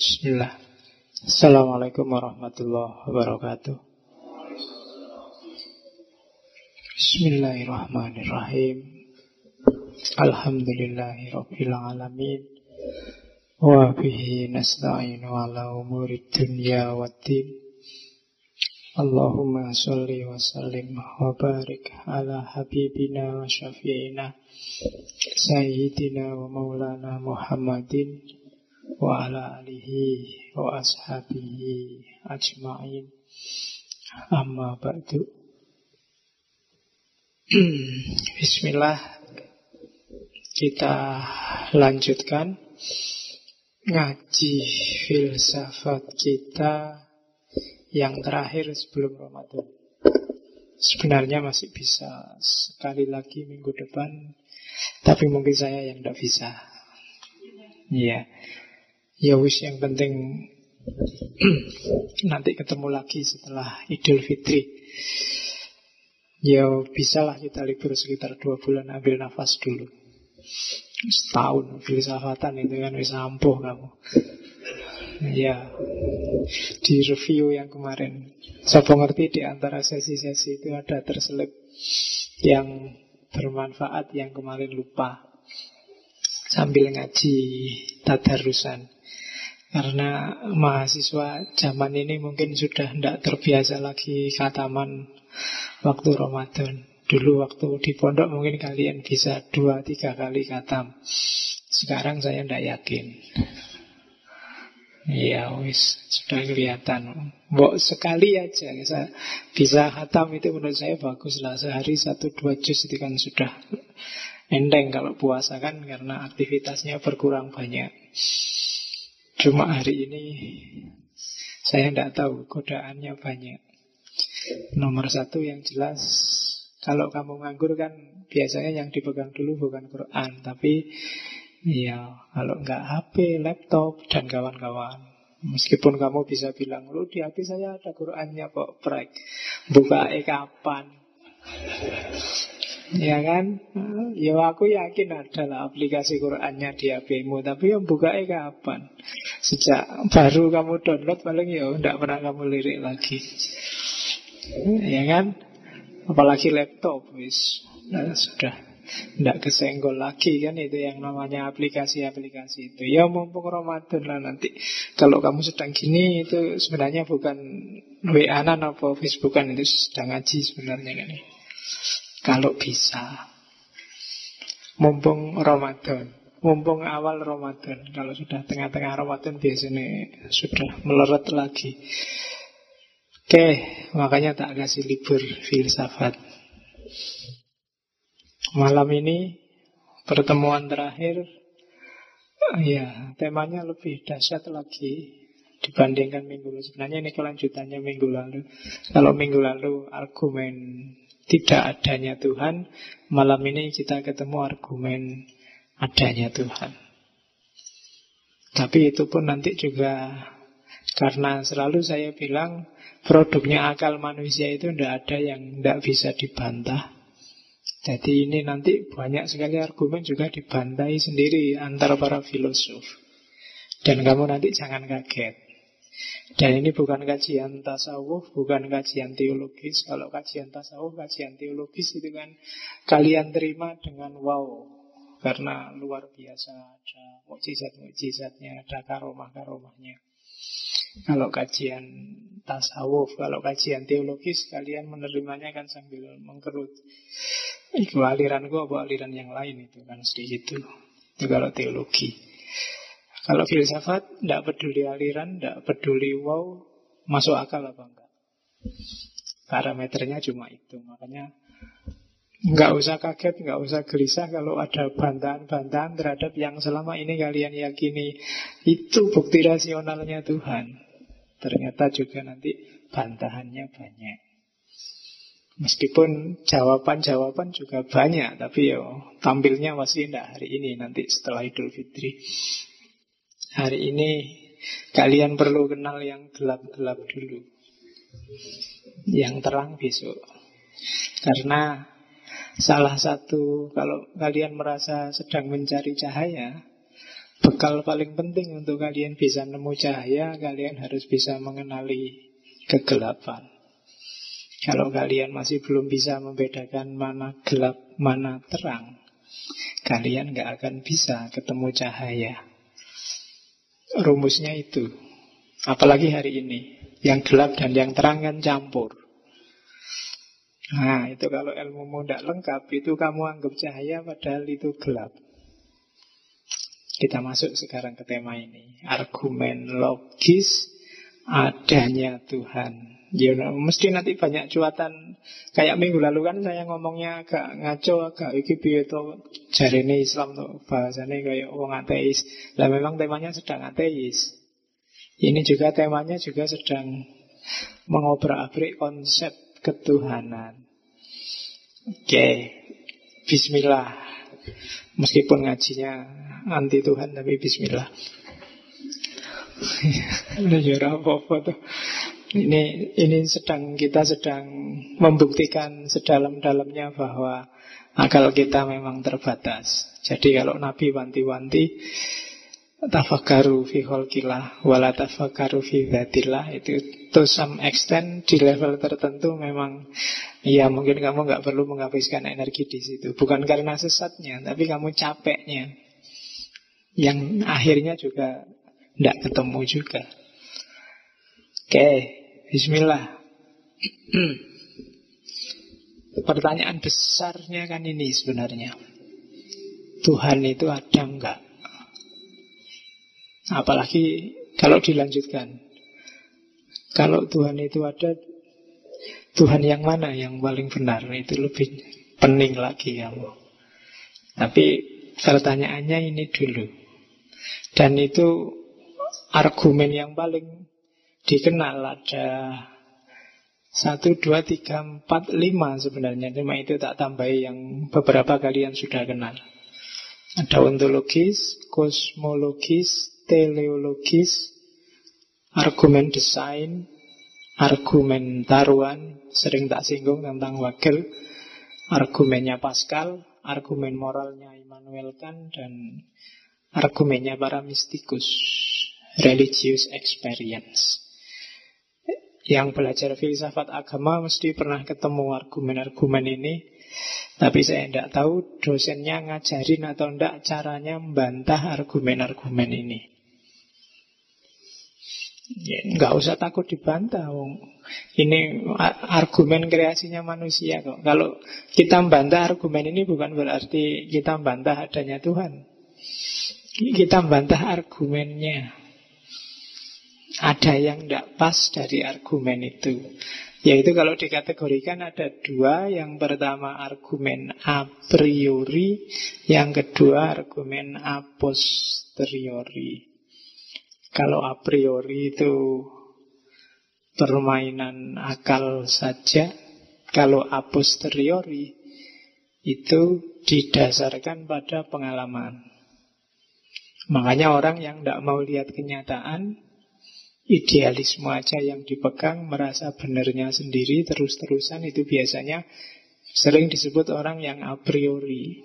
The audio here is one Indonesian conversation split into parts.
Bismillah. Assalamualaikum warahmatullahi wabarakatuh. Bismillahirrahmanirrahim. Alhamdulillahi rabbil alamin. Wa bihi nasta'inu ala umurid dunya waddin. Allahumma sholli wa sallim wa barik ala habibina wa syafi'ina Sayyidina wa maulana Muhammadin wa ala alihi wa ashabihi ajma'in. Amma ba'du. Bismillah. Kita lanjutkan ngaji filsafat kita yang terakhir sebelum Ramadan. Sebenarnya masih bisa sekali lagi minggu depan, tapi mungkin saya yang tidak bisa. Iya. Ya wis, yang penting nanti ketemu lagi setelah Idul Fitri. Ya bisalah kita libur sekitar 2 bulan, ambil nafas dulu. Setahun filsafatan itu kan bisa ampuh kamu. Ya, di review yang kemarin, siapa ngerti di antara sesi-sesi itu ada terselip yang bermanfaat yang kemarin lupa sambil ngaji tadarusan. Karena mahasiswa zaman ini mungkin sudah tidak terbiasa lagi khataman waktu Ramadan. Dulu waktu di pondok mungkin kalian bisa 2-3 kali khatam. Sekarang saya tidak yakin. Ya wis, sudah kelihatan. Mbok sekali aja bisa khatam itu menurut saya bagus lah. Sehari 1-2 juz itu kan sudah enteng kalau puasa kan, karena aktivitasnya berkurang banyak. Cuma hari ini saya tidak tahu, godaannya banyak. Nomor 1 yang jelas, kalau kamu nganggur kan biasanya yang dipegang dulu bukan Quran, tapi ya kalau nggak HP, laptop, dan kawan-kawan. Meskipun kamu bisa bilang, lu di HP saya ada Qurannya kok, prek. Buka kapan? Ya kan? Ya aku yakin adalah aplikasi Qurannya di HP-mu, tapi yang buka kapan? Sejak baru kamu download paling ya tidak pernah kamu lirik lagi. Ya kan? Apalagi laptop wis. Nah, sudah tidak kesenggol lagi kan, itu yang namanya aplikasi-aplikasi itu. Ya mumpung Ramadan lah nanti. Kalau kamu sedang gini itu sebenarnya bukan WA-an atau Facebookan, itu sedang ngaji sebenarnya kan. Kalau bisa, mumpung Ramadan, mumpung awal Ramadan. Kalau sudah tengah-tengah Ramadan biasanya sudah meleret lagi. Oke, makanya tak kasih libur filsafat. Malam ini pertemuan terakhir, ya temanya lebih dahsyat lagi dibandingkan minggu lalu. Sebenarnya ini kelanjutannya minggu lalu. Kalau minggu lalu argumen tidak adanya Tuhan, malam ini kita ketemu argumen adanya Tuhan. Tapi itu pun nanti juga, karena selalu saya bilang produknya akal manusia itu tidak ada yang tidak bisa dibantah. Jadi ini nanti banyak sekali argumen juga dibantai sendiri antara para filosof. Dan kamu nanti jangan kaget. Dan ini bukan kajian tasawuf, bukan kajian teologis. Kalau kajian tasawuf, kajian teologis itu kan kalian terima dengan wow, karena luar biasa, ada mukjizat-mukjizatnya, ada karomah-karomahnya. Kalau kajian tasawuf, kalau kajian teologis, kalian menerimanya kan sambil mengkerut. Itu aliranku apa aliran yang lain, itu kan sedikit itu. Itu kalau teologi. Kalau filsafat, tidak peduli aliran, tidak peduli wow, masuk akal apa enggak. Parameternya cuma itu. Makanya nggak usah kaget, nggak usah gelisah kalau ada bantahan-bantahan terhadap yang selama ini kalian yakini itu bukti rasionalnya Tuhan. Ternyata juga nanti bantahannya banyak. Meskipun jawaban-jawaban juga banyak, tapi tampilnya masih tidak hari ini, nanti setelah Idul Fitri. Hari ini kalian perlu kenal yang gelap-gelap dulu, yang terang besok. Karena salah satu, kalau kalian merasa sedang mencari cahaya, bekal paling penting untuk kalian bisa nemu cahaya, kalian harus bisa mengenali kegelapan. Kalau kalian masih belum bisa membedakan mana gelap, mana terang, kalian gak akan bisa ketemu cahaya. Rumusnya itu. Apalagi hari ini, yang gelap dan yang terang kan campur. Nah, itu kalau ilmumu tidak lengkap, itu kamu anggap cahaya padahal itu gelap. Kita masuk sekarang ke tema ini. Argumen logis adanya Tuhan. Ya, mesti nanti banyak cuatan. Kayak minggu lalu kan saya ngomongnya agak ngaco, agak iki piye to jarene Islam tuh bahasane kayak wong ateis. Lah memang temanya sedang ateis. Ini juga temanya juga sedang mengobrak-abrik konsep ketuhanan. Oke, bismillah. Meskipun ngajinya anti Tuhan, tapi bismillah. Ini apa-apa tuh. Ini kita sedang membuktikan sedalam-dalamnya bahwa akal kita memang terbatas. Jadi kalau Nabi wanti-wanti tafakkaru fi khalqillah wala tafakkaru fi dzatillah, itu to some extent di level tertentu memang ya mungkin kamu nggak perlu menghabiskan energi di situ. Bukan karena sesatnya, tapi kamu capeknya. Yang akhirnya juga tidak ketemu juga. Oke, bismillah. Pertanyaan besarnya kan ini sebenarnya. Tuhan itu ada enggak? Apalagi kalau dilanjutkan. Kalau Tuhan itu ada, Tuhan yang mana yang paling benar? Itu lebih pening lagi kamu. Tapi pertanyaannya ini dulu. Dan itu argumen yang paling dikenal ada 1, 2, 3, 4, 5 sebenarnya. Cuma itu tak tambahi yang beberapa kalian sudah kenal. Ada ontologis, kosmologis, teleologis, argumen desain, argumen taruhan, sering tak singgung tentang Hegel, argumennya Pascal, argumen moralnya Immanuel Kant, dan argumennya para mistikus, religious experience. Yang belajar filsafat agama mesti pernah ketemu argumen-argumen ini. Tapi saya tidak tahu dosennya ngajarin atau tidak caranya membantah argumen-argumen ini. Ya, nggak usah takut dibantah. Ini argumen kreasinya manusia kok. Kalau kita membantah argumen ini bukan berarti kita membantah adanya Tuhan. Kita membantah argumennya. Ada yang tidak pas dari argumen itu. Yaitu kalau dikategorikan ada 2. Yang pertama argumen a priori, yang kedua argumen a posteriori. Kalau a priori itu permainan akal saja, kalau a posteriori itu didasarkan pada pengalaman. Makanya orang yang tidak mau lihat kenyataan, idealisme aja yang dipegang, merasa benernya sendiri terus-terusan, itu biasanya sering disebut orang yang a priori.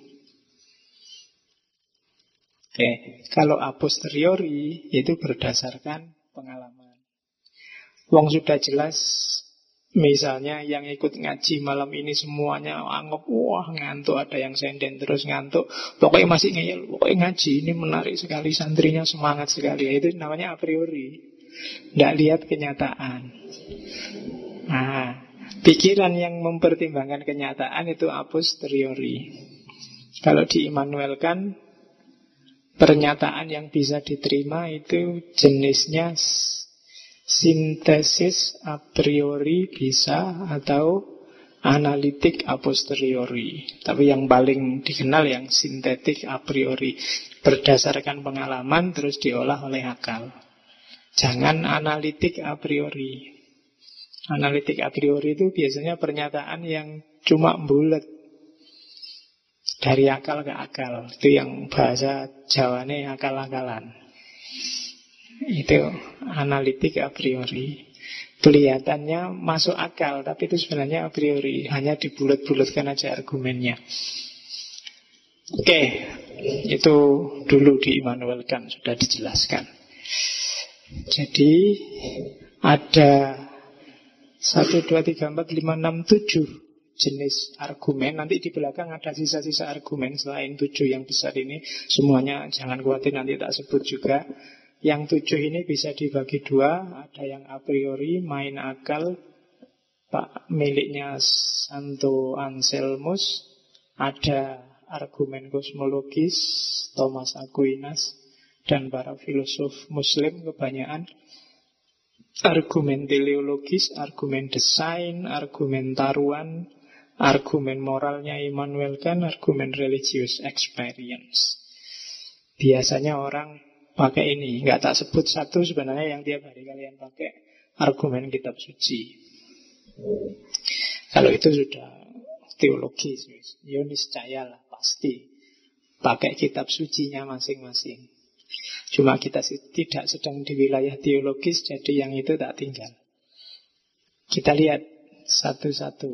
Oke, kalau a posteriori itu berdasarkan pengalaman. Wong sudah jelas, misalnya yang ikut ngaji malam ini semuanya anggap wah ngantuk, ada yang senden terus ngantuk, pokoknya masih ngeyel, pokoknya ngaji ini menarik sekali, santrinya semangat sekali. Itu namanya a priori. Tidak lihat kenyataan. Nah, pikiran yang mempertimbangkan kenyataan itu a posteriori. Kalau di Immanuel Kant, pernyataan yang bisa diterima itu jenisnya sintesis a priori bisa, atau analitik a posteriori. Tapi yang paling dikenal yang sintetik a priori, berdasarkan pengalaman terus diolah oleh akal. Jangan analitik a priori. Analitik a priori itu biasanya pernyataan yang cuma bulat dari akal ke akal. Itu yang bahasa Jawane akal-akalan. Itu analitik a priori. Kelihatannya masuk akal, tapi itu sebenarnya a priori. Hanya dibulat-bulatkan aja argumennya. Oke, Itu dulu di Immanuel Kant sudah dijelaskan. Jadi ada 1, 2, 3, 4, 5, 6, 7 jenis argumen. Nanti di belakang ada sisa-sisa argumen selain 7 yang besar ini. Semuanya jangan khawatir, nanti tak sebut juga. Yang 7 ini bisa dibagi 2. Ada yang a priori, main akal, Pak miliknya Santo Anselmus. Ada argumen kosmologis, Thomas Aquinas dan para filosof Muslim kebanyakan. Argumen teleologis, argumen desain, argumen taruhan, argumen moralnya Immanuel Kant, argumen religious experience. Biasanya orang pakai ini, nggak tak sebut satu sebenarnya yang tiap hari kalian pakai, argumen kitab suci. Kalau itu sudah teologis, ya niscaya lah pasti pakai kitab sucinya masing-masing. Cuma kita tidak sedang di wilayah teologis, jadi yang itu tak tinggal. Kita lihat satu-satu.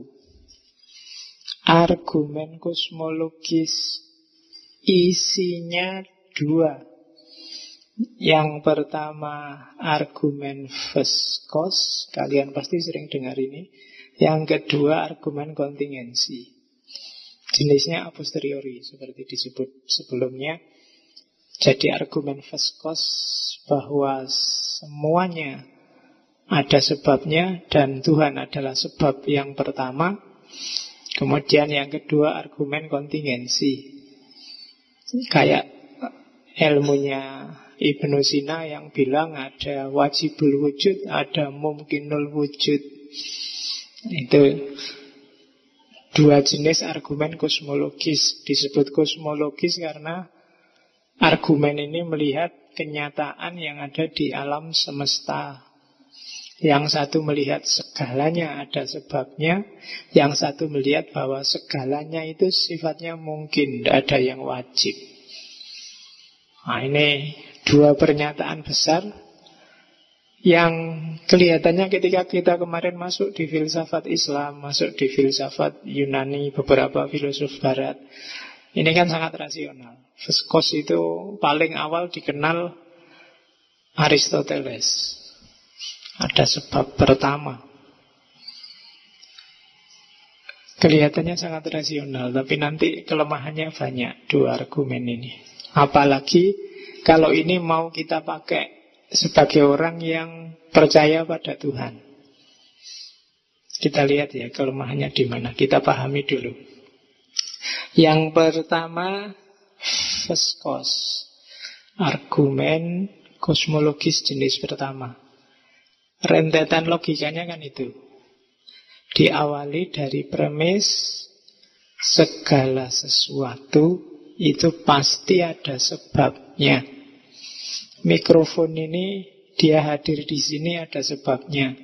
Argumen kosmologis isinya 2. Yang pertama argumen Veskos, kalian pasti sering dengar ini. Yang kedua argumen kontingensi. Jenisnya a posteriori seperti disebut sebelumnya. Jadi argumen Veskos bahwa semuanya ada sebabnya dan Tuhan adalah sebab yang pertama. Kemudian yang kedua argumen kontingensi. Kayak ilmunya Ibnu Sina yang bilang ada wajibul wujud, ada mumkinul wujud. Itu 2 jenis argumen kosmologis. Disebut kosmologis karena argumen ini melihat kenyataan yang ada di alam semesta. Yang satu melihat segalanya ada sebabnya, yang satu melihat bahwa segalanya itu sifatnya mungkin, tidak ada yang wajib. Nah, ini 2 pernyataan besar yang kelihatannya ketika kita kemarin masuk di filsafat Islam, masuk di filsafat Yunani, beberapa filosof barat, ini kan sangat rasional. Veskos itu paling awal dikenal Aristoteles. Ada sebab pertama. Kelihatannya sangat rasional, tapi nanti kelemahannya banyak 2 argumen ini. Apalagi kalau ini mau kita pakai sebagai orang yang percaya pada Tuhan. Kita lihat ya kelemahannya di mana. Kita pahami dulu. Yang pertama Veskos, argumen kosmologis jenis pertama. Rentetan logikanya kan itu. Diawali dari premis segala sesuatu itu pasti ada sebabnya. Mikrofon ini dia hadir di sini ada sebabnya.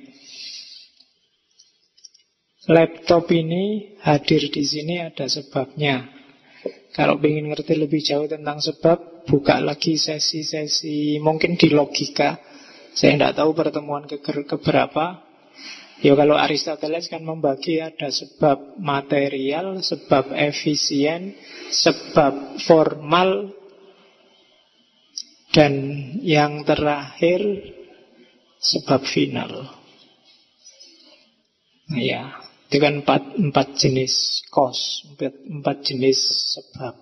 Laptop ini hadir di sini ada sebabnya. Kalau ingin ngerti lebih jauh tentang sebab, buka lagi sesi-sesi mungkin di logika. Saya tidak tahu pertemuan keberapa. Ya kalau Aristoteles kan membagi ada sebab material, sebab efisien, sebab formal, dan yang terakhir sebab final. Nah, ya, itu kan empat jenis cause, empat jenis sebab.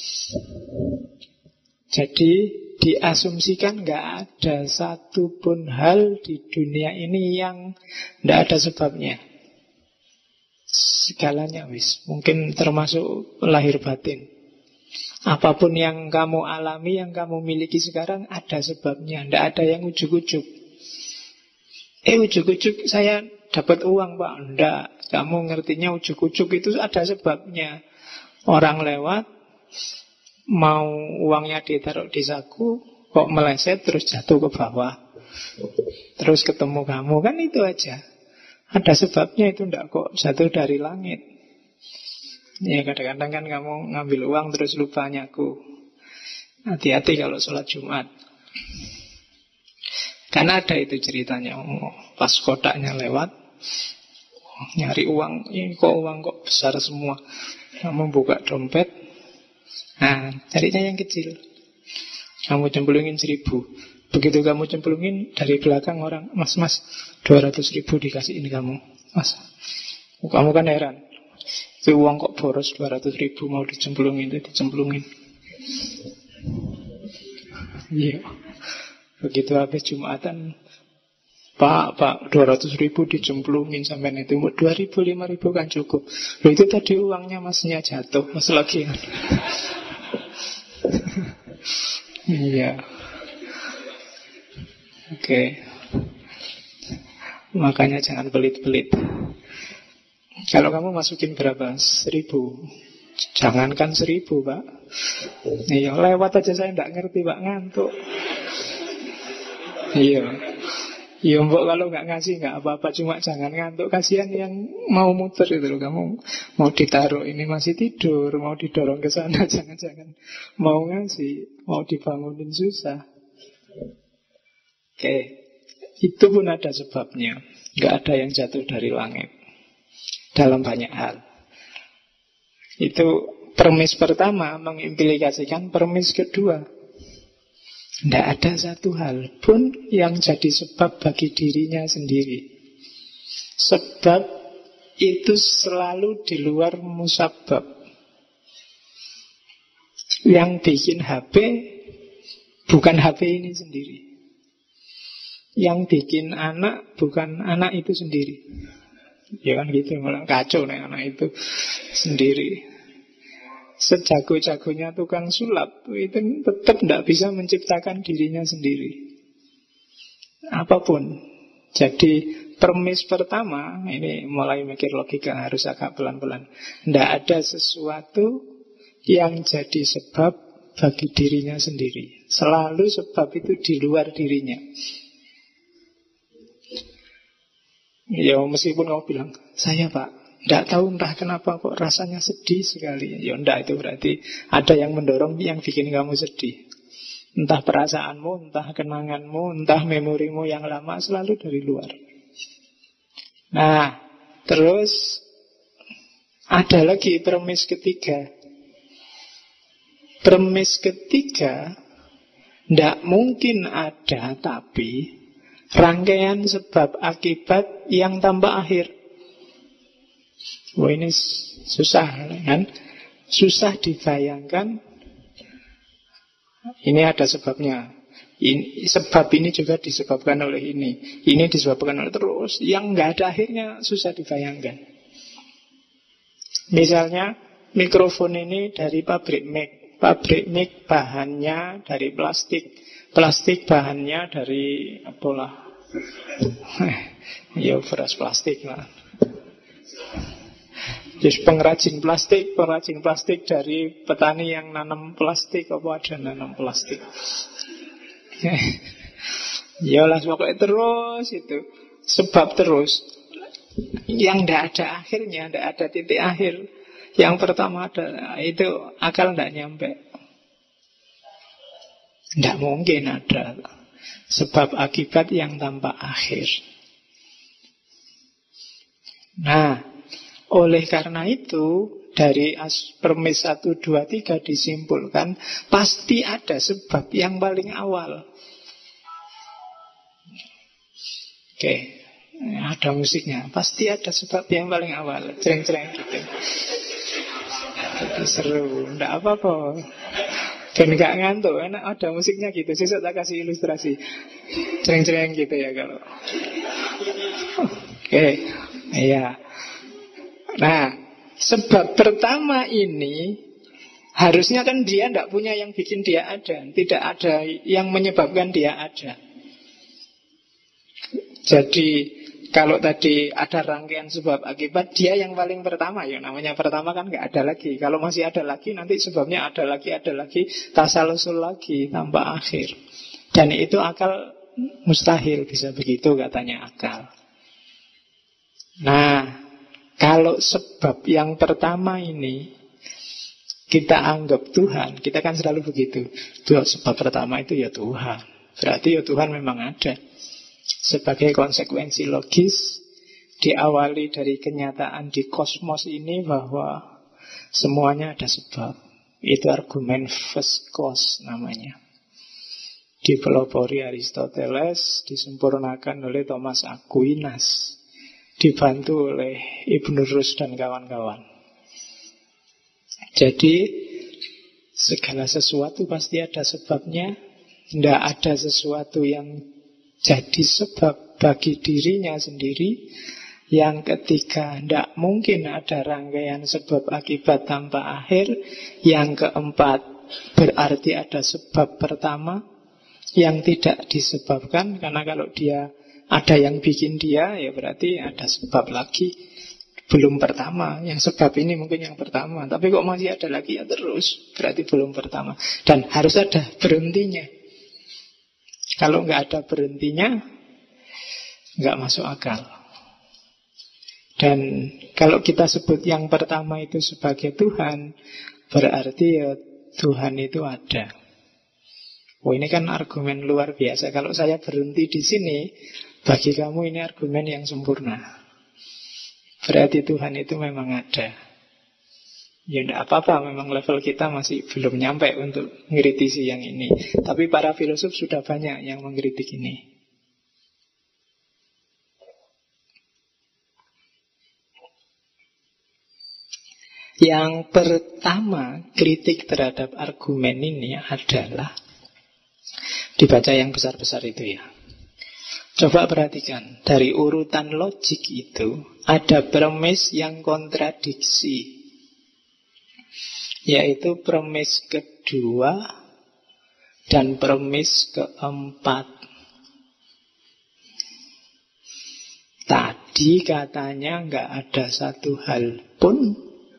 Jadi diasumsikan nggak ada satupun hal di dunia ini yang nggak ada sebabnya. Segalanya wis, mungkin termasuk lahir batin. Apapun yang kamu alami, yang kamu miliki sekarang ada sebabnya. Nggak ada yang ujuk-ujuk. Ujuk-ujuk saya dapat uang Pak. Nggak, kamu ngertinya ujuk-ujuk itu ada sebabnya. Orang lewat, mau uangnya ditaruh di saku, kok meleset terus jatuh ke bawah, terus ketemu kamu, kan itu aja. Ada sebabnya, itu ndak kok jatuh dari langit. Ya kadang-kadang kan kamu ngambil uang terus lupa nyaku. Hati-hati kalau sholat Jumat. Karena ada itu ceritanya, pas kotaknya lewat, nyari uang, ini kok uang kok besar semua. Kamu buka dompet, Nah, carinya yang kecil. Kamu cemplungin 1.000. Begitu kamu cemplungin, dari belakang orang, mas, 200.000 dikasihin kamu. Mas, kamu kan heran. Itu uang kok boros 200.000 mau dicemplungin, itu dicemplungin. Iya. Begitu habis Jumatan, Pak, 200.000 dicemplungin sampai itu. 2.000, 5.000 kan cukup. Loh, itu tadi uangnya masnya jatuh, mas lagi. Iya. Oke. Makanya jangan pelit-pelit. Kalau kamu masukin berapa? 1.000. Jangankan 1.000, Pak. Iya, lewat aja saya tidak ngerti, Pak, ngantuk. Iya. Iya, mbok kalau nggak ngasih nggak apa-apa, cuma jangan ngantuk. Kasihan yang mau muter itu loh. Kamu mau ditaruh ini masih tidur, mau didorong ke sana, jangan-jangan mau ngasih, mau dibangunin susah. Oke, itu pun ada sebabnya. Nggak ada yang jatuh dari langit dalam banyak hal. Itu premis pertama mengimplikasikan premis kedua. Tidak ada satu hal pun yang jadi sebab bagi dirinya sendiri. Sebab itu selalu di luar musabab. Yang bikin HP bukan HP ini sendiri. Yang bikin anak bukan anak itu sendiri. Ya kan gitu, malah kacau nih anak itu sendiri. Sejago-jagonya tukang sulap itu tetap tidak bisa menciptakan dirinya sendiri. Apapun. Jadi premis pertama, ini mulai mikir logika harus agak pelan-pelan. Tidak ada sesuatu yang jadi sebab bagi dirinya sendiri. Selalu sebab itu di luar dirinya. Ya meskipun kamu bilang, saya Pak, tidak tahu entah kenapa kok rasanya sedih sekali. Ya enggak, itu berarti ada yang mendorong yang bikin kamu sedih. Entah perasaanmu, entah kenanganmu, entah memorimu yang lama, selalu dari luar. Nah, terus ada lagi premis ketiga. Premis ketiga, tidak mungkin ada tapi rangkaian sebab akibat yang tanpa akhir. Wah, ini susah kan? Susah dibayangkan. Ini ada sebabnya. Sebab ini juga disebabkan oleh ini. Ini disebabkan oleh terus. Yang nggak ada akhirnya susah dibayangkan. Misalnya mikrofon ini dari pabrik mic. Pabrik mic bahannya dari plastik. Plastik bahannya dari apalah. Ya beras plastik lah. Jadi pengrajin plastik dari petani yang nanam plastik, apa ada nanam plastik. Ya lah pokoknya terus itu. Sebab terus. Yang tidak ada akhirnya, tidak ada titik akhir. Yang pertama ada, itu akal tidak nyampe. Tidak mungkin ada sebab akibat yang tanpa akhir. Nah, oleh karena itu dari premis 1, 2, 3 disimpulkan pasti ada sebab yang paling awal. Oke, ada musiknya. Pasti ada sebab yang paling awal. Cereng-cereng gitu. Itu seru, tidak apa-apa. Dan gak ngantuk, enak ada musiknya gitu. Sesuk tak kasih ilustrasi. Cereng-cereng gitu ya kalau. Oke, iya. Nah, sebab pertama ini harusnya kan dia tidak punya yang bikin dia ada. Tidak ada yang menyebabkan dia ada. Jadi kalau tadi ada rangkaian sebab akibat, dia yang paling pertama. Ya namanya pertama kan gak ada lagi. Kalau masih ada lagi, nanti sebabnya ada lagi, tasalusul lagi, tanpa akhir. Dan itu akal mustahil bisa begitu katanya akal. Nah, kalau sebab yang pertama ini kita anggap Tuhan, kita kan selalu begitu. Sebab pertama itu ya Tuhan. Berarti ya Tuhan memang ada. Sebagai konsekuensi logis, diawali dari kenyataan di kosmos ini bahwa semuanya ada sebab. Itu argumen first cause namanya. Dipelopori Aristoteles, disempurnakan oleh Thomas Aquinas, dibantu oleh Ibn Rus dan kawan-kawan. Jadi segala sesuatu pasti ada sebabnya. Tidak ada sesuatu yang jadi sebab bagi dirinya sendiri. Yang ketiga, tidak mungkin ada rangkaian sebab akibat tanpa akhir. Yang keempat, berarti ada sebab pertama yang tidak disebabkan. Karena kalau dia ada yang bikin dia, ya berarti ada sebab lagi. Belum pertama, yang sebab ini mungkin yang pertama. Tapi kok masih ada lagi, ya terus, berarti belum pertama. Dan harus ada berhentinya. Kalau nggak ada berhentinya, nggak masuk akal. Dan kalau kita sebut yang pertama itu sebagai Tuhan, berarti ya Tuhan itu ada. Oh, ini kan argumen luar biasa. Kalau saya berhenti di sini, bagi kamu ini argumen yang sempurna. Berarti Tuhan itu memang ada. Ya tidak apa-apa, memang level kita masih belum nyampe untuk mengkritisi yang ini. Tapi para filosof sudah banyak yang mengkritik ini. Yang pertama, kritik terhadap argumen ini adalah dibaca yang besar-besar itu ya. Coba perhatikan, dari urutan logik itu ada premis yang kontradiksi, yaitu premis kedua dan premis keempat. Tadi katanya nggak ada satu hal pun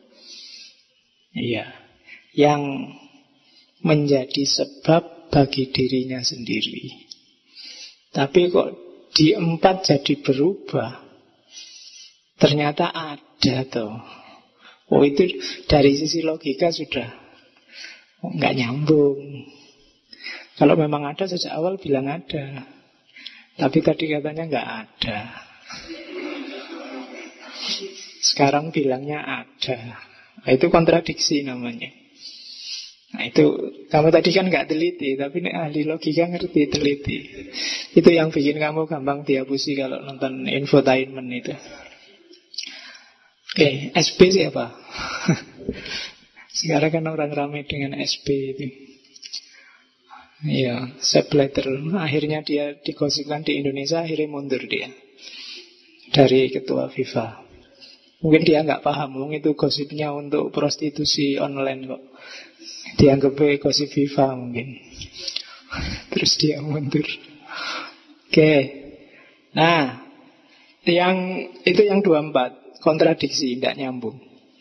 yang menjadi sebab bagi dirinya sendiri. Tapi kok di 4 jadi berubah? Ternyata ada toh. Oh, itu dari sisi logika sudah nggak nyambung. Kalau memang ada sejak awal bilang ada. Tapi tadi katanya nggak ada. Sekarang bilangnya ada. Nah, itu kontradiksi namanya. Nah, itu kamu tadi kan nggak teliti, tapi ini ahli logika ngerti, teliti. Itu yang bikin kamu gampang diapusi kalau nonton infotainment itu. Oke, SB siapa? Sekarang kan orang ramai dengan SB itu. Iya, Sepp Blatter. Akhirnya dia digosipkan di Indonesia, akhirnya mundur dia dari ketua FIFA. Mungkin dia nggak paham, itu gosipnya untuk prostitusi online kok. Dianggap gosip FIFA mungkin. Terus dia mundur. Oke. Nah, itu yang 24, kontradiksi, tidak nyambung.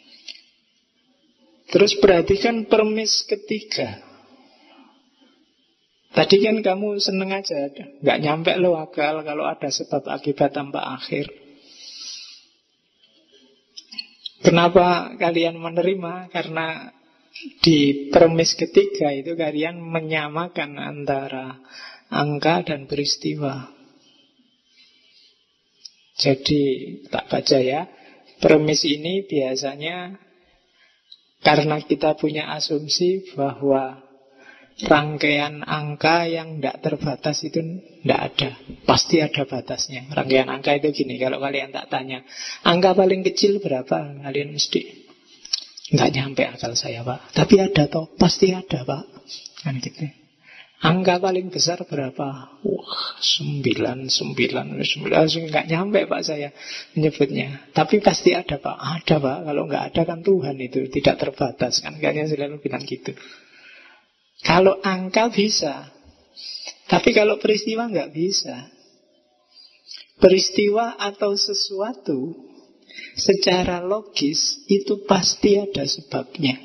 Terus perhatikan premis ketiga. Tadi kan kamu seneng aja, nggak nyampe lo akal kalau ada sebab akibat tanpa akhir. Kenapa kalian menerima? Karena di premis ketiga itu kalian menyamakan antara angka dan peristiwa. Jadi tak baca ya. Premis ini biasanya karena kita punya asumsi bahwa rangkaian angka yang tidak terbatas itu tidak ada. Pasti ada batasnya. Rangkaian angka itu gini, kalau kalian tak tanya, angka paling kecil berapa? Kalian mesti nggak nyampe akal saya, Pak. Tapi ada toh, pasti ada, Pak. Kan gitu. Angka paling besar berapa? Wah, 9. Nggak nyampe, Pak, saya menyebutnya. Tapi pasti ada, Pak. Ada, Pak. Kalau nggak ada kan Tuhan itu tidak terbatas. Kan kalian selalu bilang gitu. Kalau angka bisa, tapi kalau peristiwa nggak bisa. Peristiwa atau sesuatu secara logis itu pasti ada sebabnya.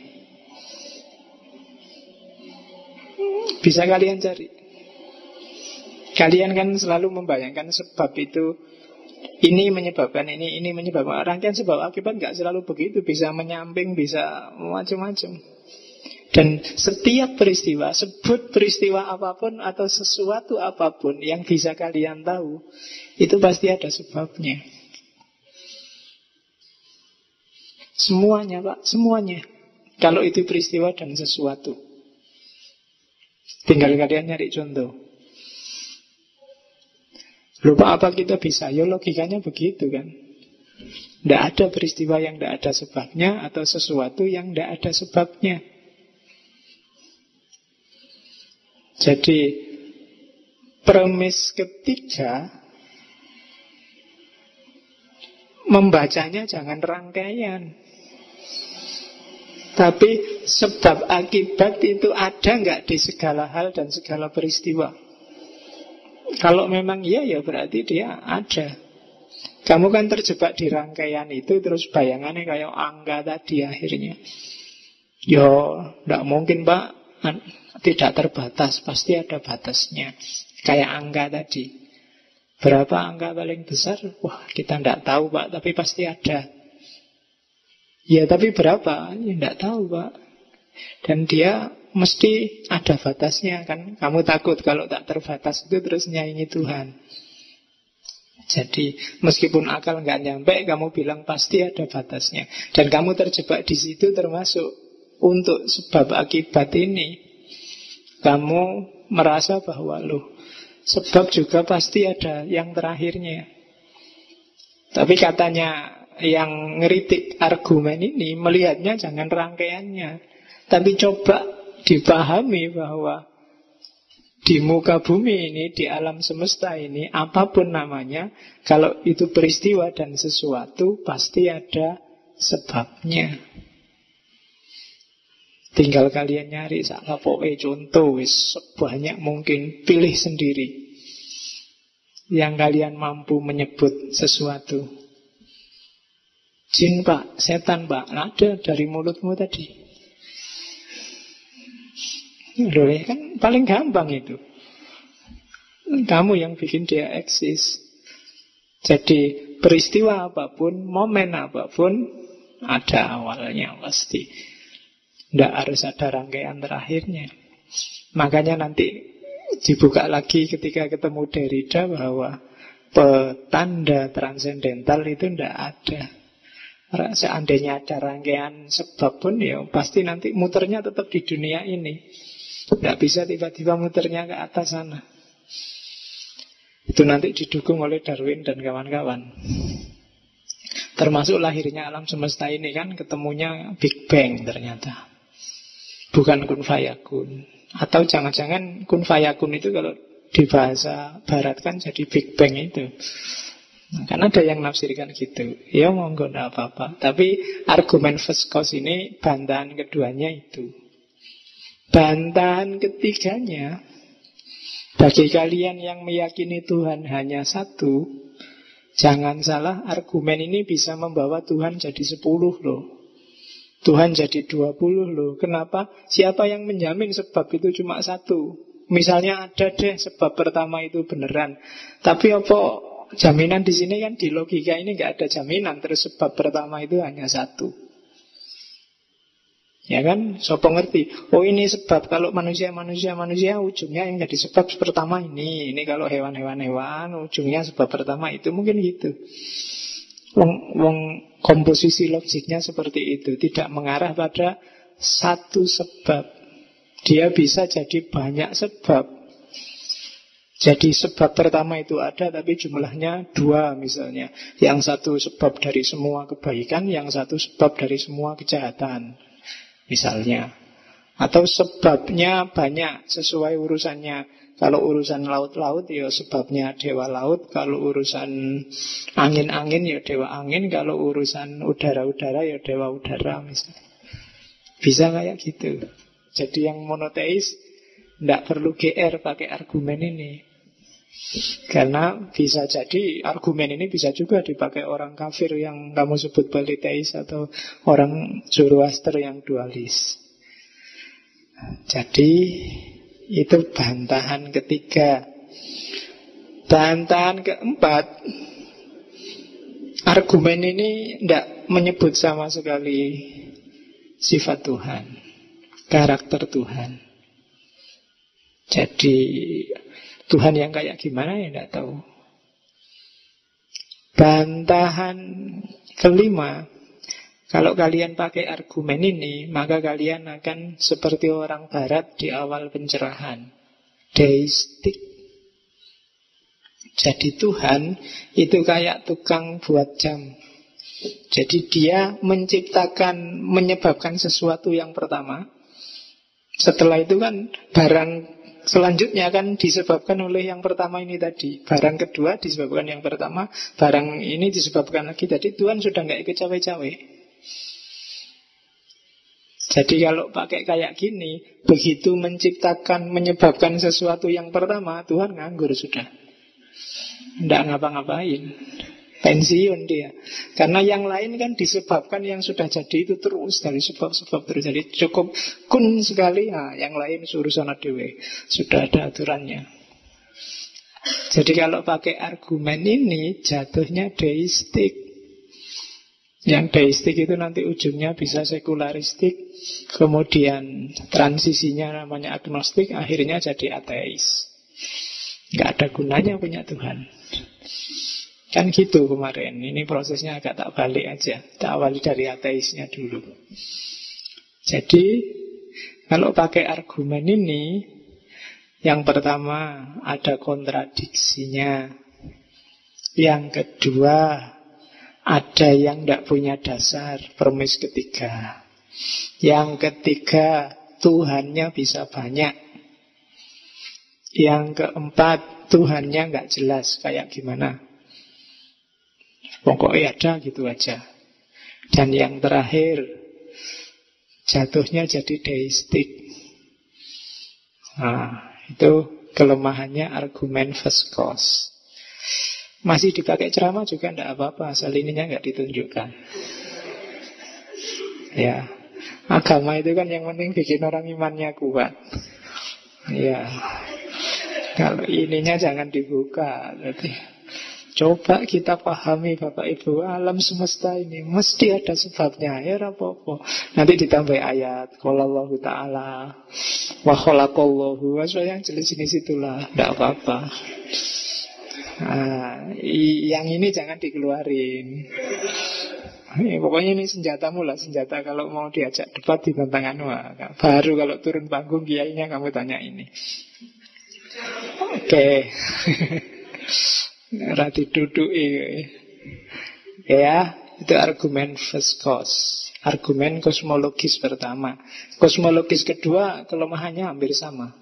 Bisa kalian cari. Kalian kan selalu membayangkan sebab itu ini menyebabkan ini menyebabkan. Rangkaian sebab akibat nggak selalu begitu. Bisa menyamping, bisa macam-macam. Dan setiap peristiwa, sebut peristiwa apapun atau sesuatu apapun yang bisa kalian tahu, itu pasti ada sebabnya. Semuanya, Pak, semuanya. Kalau itu peristiwa dan sesuatu. Tinggal kalian nyari contoh. Lupa apa kita bisa? Ya logikanya begitu kan. Tidak ada peristiwa yang tidak ada sebabnya, atau sesuatu yang tidak ada sebabnya. Jadi premis ketiga, membacanya jangan rangkaian, tapi sebab akibat itu ada nggak di segala hal dan segala peristiwa. Kalau memang iya, ya berarti dia ada. Kamu kan terjebak di rangkaian itu, terus bayangannya kayak angka tadi akhirnya. Yo, tidak mungkin Pak, tidak terbatas, pasti ada batasnya. Kayak angka tadi. Berapa angka paling besar? Wah, kita tidak tahu Pak, tapi pasti ada. Ya, tapi berapa? Ya, tidak tahu Pak. Dan dia mesti ada batasnya kan. Kamu takut kalau tak terbatas itu terus nyaingi Tuhan. Jadi meskipun akal nggak nyampe, kamu bilang pasti ada batasnya. Dan kamu terjebak di situ, termasuk untuk sebab akibat ini. Kamu merasa bahwa loh, sebab juga pasti ada yang terakhirnya. Tapi katanya yang ngeritik argumen ini melihatnya jangan rangkaiannya, tapi coba dipahami bahwa di muka bumi ini, di alam semesta ini, apapun namanya, kalau itu peristiwa dan sesuatu, pasti ada sebabnya. Tinggal kalian nyari sakapoe contoh sebanyak mungkin, pilih sendiri yang kalian mampu menyebut sesuatu. Jin Pak, setan Pak, ada dari mulutmu tadi. Boleh kan paling gampang itu. Kamu yang bikin dia eksis. Jadi peristiwa apapun, momen apapun, ada awalnya pasti. Tidak harus ada rangkaian terakhirnya. Makanya nanti dibuka lagi ketika ketemu Derrida bahwa petanda transendental itu tidak ada. Seandainya ada rangkaian sebab pun, ya pasti nanti muternya tetap di dunia ini. Tidak bisa tiba-tiba muternya ke atas sana. Itu nanti didukung oleh Darwin dan kawan-kawan. Termasuk lahirnya alam semesta ini kan ketemunya Big Bang ternyata. Bukan kun fayakun. Atau jangan-jangan kun fayakun itu kalau di bahasa barat kan jadi Big Bang itu. Nah, kan ada yang nafsirkan gitu. Ya monggo tidak apa-apa. Tapi argumen first cause ini bantahan keduanya itu. Bantahan ketiganya, bagi kalian yang meyakini Tuhan hanya satu, jangan salah, argumen ini bisa membawa Tuhan jadi 10 loh. Tuhan jadi 20 loh. Kenapa? Siapa yang menjamin sebab itu cuma satu? Misalnya ada deh sebab pertama itu beneran, tapi apa jaminan di sini kan di logika ini nggak ada jaminan. Terus sebab pertama itu hanya satu. Ya kan, sopo ngerti. Oh ini sebab, kalau manusia ujungnya yang jadi sebab pertama ini. Ini kalau hewan ujungnya sebab pertama itu, mungkin gitu. Wong komposisi logiknya seperti itu, tidak mengarah pada satu sebab. Dia bisa jadi banyak sebab. Jadi sebab pertama itu ada, tapi jumlahnya 2 misalnya. Yang satu sebab dari semua kebaikan, yang satu sebab dari semua kejahatan misalnya. Atau sebabnya banyak sesuai urusannya. Kalau urusan laut-laut ya sebabnya dewa laut. Kalau urusan angin-angin ya dewa angin. Kalau urusan udara-udara ya dewa udara misalnya. Bisa kayak gitu. Jadi yang monoteis tidak perlu GR pakai argumen ini. Karena bisa jadi argumen ini bisa juga dipakai orang kafir yang kamu sebut politeis, atau orang Zoroaster yang dualis. Jadi itu bantahan ketiga. Bantahan keempat, argumen ini tidak menyebut sama sekali sifat Tuhan, karakter Tuhan. Jadi Tuhan yang kayak gimana ya tidak tahu. Bantahan kelima, Kalau kalian pakai argumen ini, maka kalian akan seperti orang barat di awal pencerahan, deistik. Jadi Tuhan itu kayak tukang buat jam. Jadi dia menciptakan, menyebabkan sesuatu yang pertama. Setelah itu kan barang selanjutnya kan disebabkan oleh yang pertama ini tadi. Barang kedua disebabkan yang pertama, barang ini disebabkan lagi. Jadi Tuhan sudah nggak ikut cawe-cawe. Jadi kalau pakai kayak gini, begitu menciptakan, menyebabkan sesuatu yang pertama, Tuhan nganggur sudah. Nggak ngapa-ngapain. Pensiun dia. Karena yang lain kan disebabkan yang sudah jadi itu terus, dari sebab-sebab terus. Jadi cukup kun sekali, nah, yang lain suruh sana dewe. Sudah ada aturannya. Jadi kalau pakai argumen ini, jatuhnya deistik. Yang deistik itu nanti ujungnya bisa sekularistik, kemudian transisinya namanya agnostik, akhirnya jadi ateis. Nggak ada gunanya punya Tuhan. Kan gitu kemarin. Ini prosesnya agak tak balik aja. Tak awali dari ateisnya dulu. Jadi kalau pakai argumen ini, yang pertama ada kontradiksinya. Yang kedua ada yang tidak punya dasar, premis ketiga. Yang ketiga, Tuhannya bisa banyak. Yang keempat, Tuhannya nggak jelas kayak gimana. Pokoknya ada gitu aja. Dan yang terakhir, jatuhnya jadi deistik. Nah, itu kelemahannya argumen first cause. Masih dipakai ceramah juga tidak apa-apa, asal ininya nggak ditunjukkan. Ya, agama itu kan yang penting bikin orang imannya kuat. Ya, kalau ininya jangan dibuka. Jadi, coba kita pahami Bapak Ibu, alam semesta ini mesti ada sebabnya. Ya apa-apa. Nanti ditambah ayat, qala Allahu ta'ala wa khalaqallahu. Yang jelas ini situlah, tidak apa-apa. Nah, yang ini jangan dikeluarin. Pokoknya ini senjatamu lah, senjata kalau mau diajak debat di tantangan. Baru kalau turun panggung kiainya kamu tanya ini. Oke. Rati duduk ya, itu argumen first cause. Argumen kosmologis pertama. Kosmologis kedua kelemahannya hampir sama.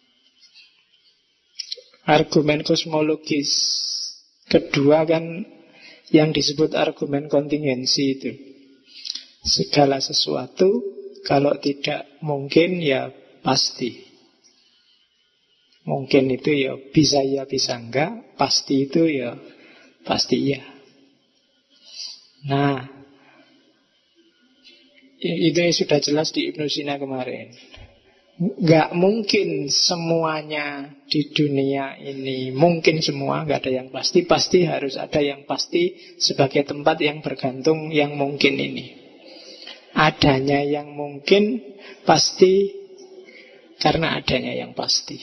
Argumen kosmologis kedua kan yang disebut argumen kontingensi itu. Segala sesuatu kalau tidak mungkin ya pasti. Mungkin itu ya bisa enggak, pasti itu ya pasti iya. Nah, itu sudah jelas di Ibnu Sina kemarin. Nggak mungkin semuanya di dunia ini mungkin semua, nggak ada yang pasti. Pasti harus ada yang pasti sebagai tempat yang bergantung yang mungkin ini. Adanya yang mungkin pasti karena adanya yang pasti.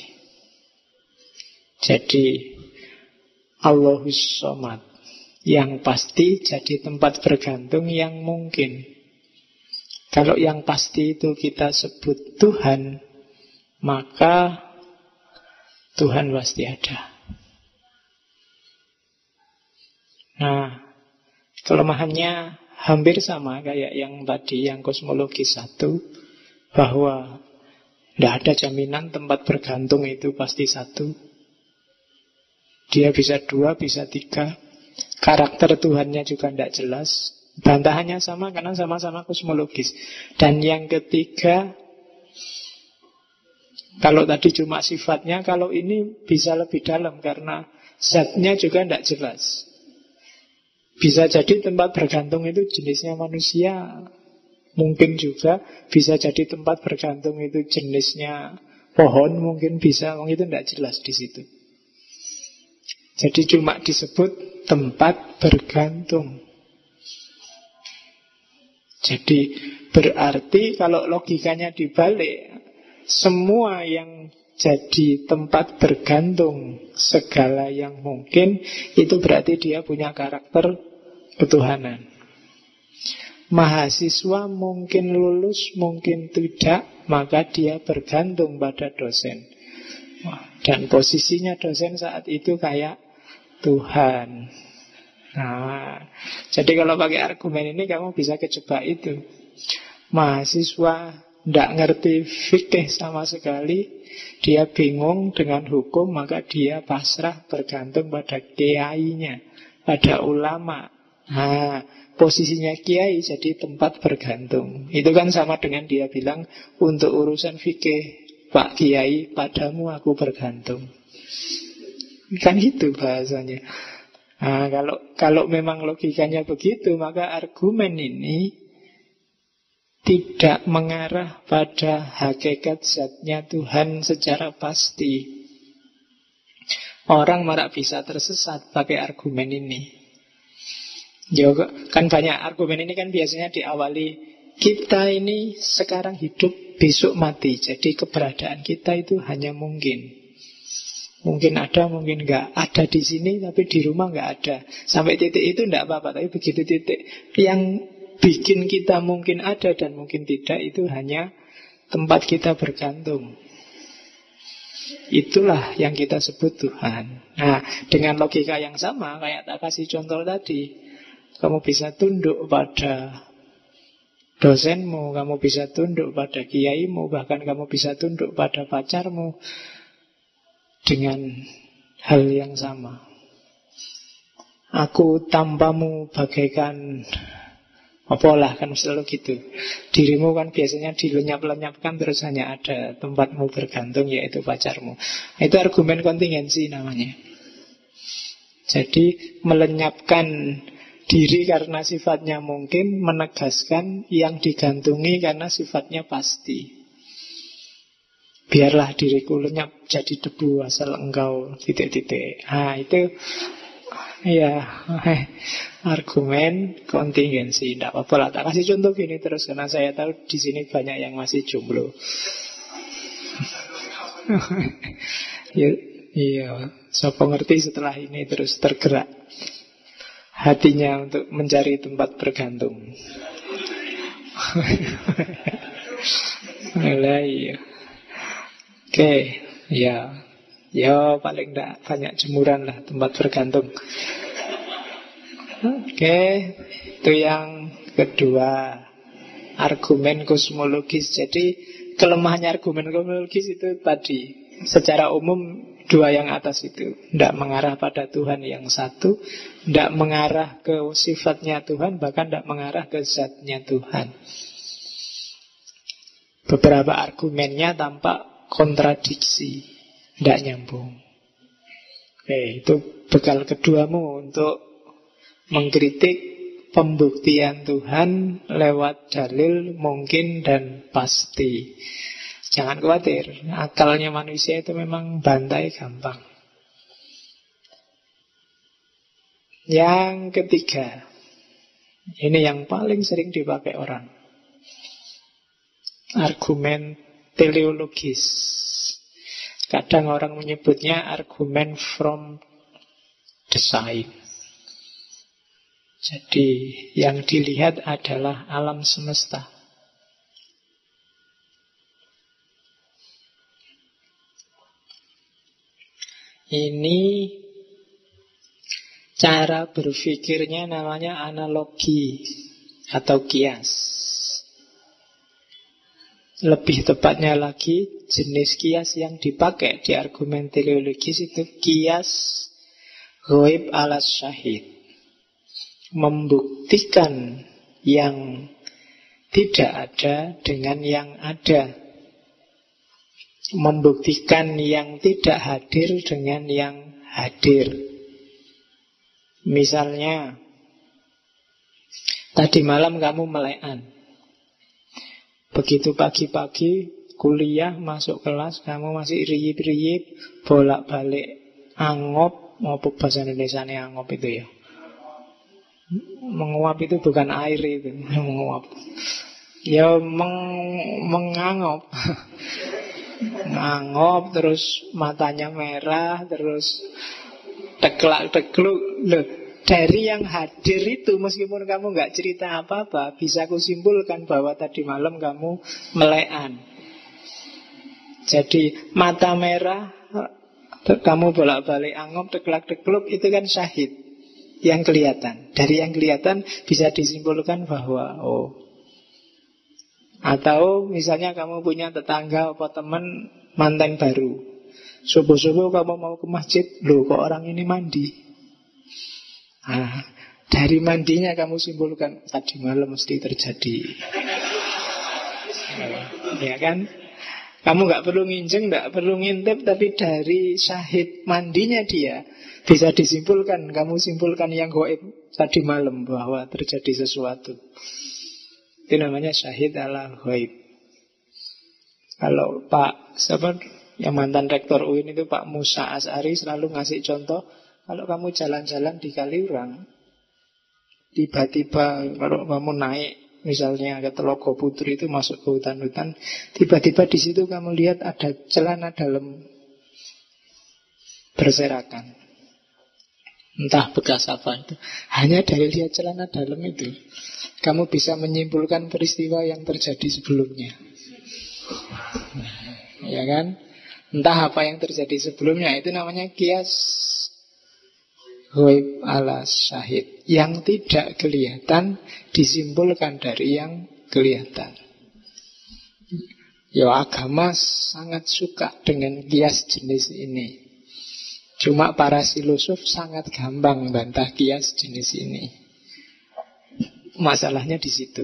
Jadi Allahus Somad, yang pasti jadi tempat bergantung yang mungkin. Kalau yang pasti itu kita sebut Tuhan, maka Tuhan pasti ada. Nah, kelemahannya hampir sama kayak yang tadi, yang kosmologi satu, bahwa tidak ada jaminan tempat bergantung itu pasti satu. Dia bisa dua, bisa tiga. Karakter Tuhannya juga tidak jelas. Bantahannya sama karena sama-sama kosmologis. Dan yang ketiga, kalau tadi cuma sifatnya, kalau ini bisa lebih dalam karena zatnya juga tidak jelas. Bisa jadi tempat bergantung itu jenisnya manusia, mungkin juga bisa jadi tempat bergantung itu jenisnya pohon, mungkin bisa, itu tidak jelas di situ. Jadi cuma disebut tempat bergantung. Jadi berarti kalau logikanya dibalik, semua yang jadi tempat bergantung segala yang mungkin, itu berarti dia punya karakter ketuhanan. Mahasiswa mungkin lulus, mungkin tidak, maka dia bergantung pada dosen. Dan posisinya dosen saat itu kayak Tuhan. Nah, jadi kalau pakai argumen ini kamu bisa kejebak itu. Mahasiswa tidak ngerti fikih sama sekali, dia bingung dengan hukum, maka dia pasrah bergantung pada kiainya, pada ulama. Nah, posisinya kiai jadi tempat bergantung. Itu kan sama dengan dia bilang, untuk urusan fikih Pak Kiai, padamu aku bergantung. Kan itu bahasanya. Nah, kalau memang logikanya begitu, maka argumen ini tidak mengarah pada hakikat zatnya Tuhan secara pasti. Orang malah bisa tersesat pakai argumen ini. Ya, kan banyak argumen ini kan biasanya diawali, kita ini sekarang hidup, besok mati. Jadi keberadaan kita itu hanya mungkin. Mungkin ada, mungkin enggak. Ada di sini, tapi di rumah enggak ada. Sampai titik itu enggak apa-apa. Tapi begitu titik yang bikin kita mungkin ada dan mungkin tidak, itu hanya tempat kita bergantung. Itulah yang kita sebut Tuhan. Nah, dengan logika yang sama, kayak tak kasih contoh tadi, kamu bisa tunduk pada dosenmu, kamu bisa tunduk pada kiaimu, bahkan kamu bisa tunduk pada pacarmu dengan hal yang sama. Aku tanpamu bagaikan apalah, kan selalu gitu. Dirimu kan biasanya dilenyap-lenyapkan, terus hanya ada tempatmu bergantung, yaitu pacarmu. Itu argumen kontingensi namanya. Jadi melenyapkan diri karena sifatnya mungkin, menegaskan yang digantungi karena sifatnya pasti. Biarlah diriku lenyap jadi debu asal engkau titik-titik. Nah itu ya argumen kontingensi. Tidak apa-apa lah, tak kasih contoh gini terus, karena saya tahu di sini banyak yang masih jomblo. Ya, iya, siapa ngerti setelah ini terus tergerak hatinya untuk mencari tempat bergantung. Iya. Oke, ya. Ya paling tidak banyak jemuran lah tempat bergantung. Oke, itu yang kedua, argumen kosmologis. Jadi kelemahannya argumen kosmologis itu tadi, secara umum dua yang atas itu, tidak mengarah pada Tuhan yang satu, tidak mengarah ke sifatnya Tuhan, bahkan tidak mengarah ke zatnya Tuhan. Beberapa argumennya tampak kontradiksi, tidak nyambung. Oke, itu bekal keduamu untuk mengkritik pembuktian Tuhan lewat dalil mungkin dan pasti. Jangan khawatir, akalnya manusia itu memang bantai gampang. Yang ketiga, ini yang paling sering dipakai orang, argumen teleologis. Kadang orang menyebutnya argumen from the side. Jadi yang dilihat adalah alam semesta. Ini cara berpikirnya namanya analogi atau kias. Lebih tepatnya lagi, jenis kias yang dipakai di argumen teleologis itu kias ghaib ala syahid. Membuktikan yang tidak ada dengan yang ada. Membuktikan yang tidak hadir dengan yang hadir. Misalnya, tadi malam kamu melekan. Begitu pagi-pagi kuliah masuk kelas, kamu masih riyip-riyip, bolak-balik angop. Apa bahasa Indonesianya angop itu ya? Menguap itu bukan air itu, menguap. Ya mengangop. Ngangop, terus matanya merah, terus teklak-tekluk. Loh, Dari yang hadir itu, meskipun kamu nggak cerita apa-apa, bisa kusimpulkan bahwa tadi malam kamu melekan. Jadi mata merah, kamu bolak-balik angop, teklak-tekluk, itu kan syahid yang kelihatan. Dari yang kelihatan bisa disimpulkan bahwa atau misalnya kamu punya tetangga atau teman manten baru, subuh-subuh kamu mau ke masjid, loh kok orang ini mandi. Nah, dari mandinya kamu simpulkan tadi malam mesti terjadi. Ya kan? Kamu nggak perlu nginjeng, nggak perlu ngintip, tapi dari syahid mandinya dia bisa disimpulkan. Kamu simpulkan yang gaib tadi malam bahwa terjadi sesuatu. Itu namanya syahid ala gaib. Kalau Pak yang mantan rektor UIN itu Pak Musa As'ari selalu ngasih contoh, kalau kamu jalan-jalan di Kaliurang, tiba-tiba kalau kamu naik misalnya ke Telogo Putri itu masuk ke hutan-hutan, tiba-tiba di situ kamu lihat ada celana dalam berserakan. Entah bekas apa itu. Hanya dari lihat celana dalam itu, kamu bisa menyimpulkan peristiwa yang terjadi sebelumnya. Ya kan? Entah apa yang terjadi sebelumnya, itu namanya kias ghaib ala syahid. Yang tidak kelihatan disimpulkan dari yang kelihatan. Ya, agama sangat suka dengan kias jenis ini. Cuma para filosof sangat gampang bantah kias jenis ini. Masalahnya di situ.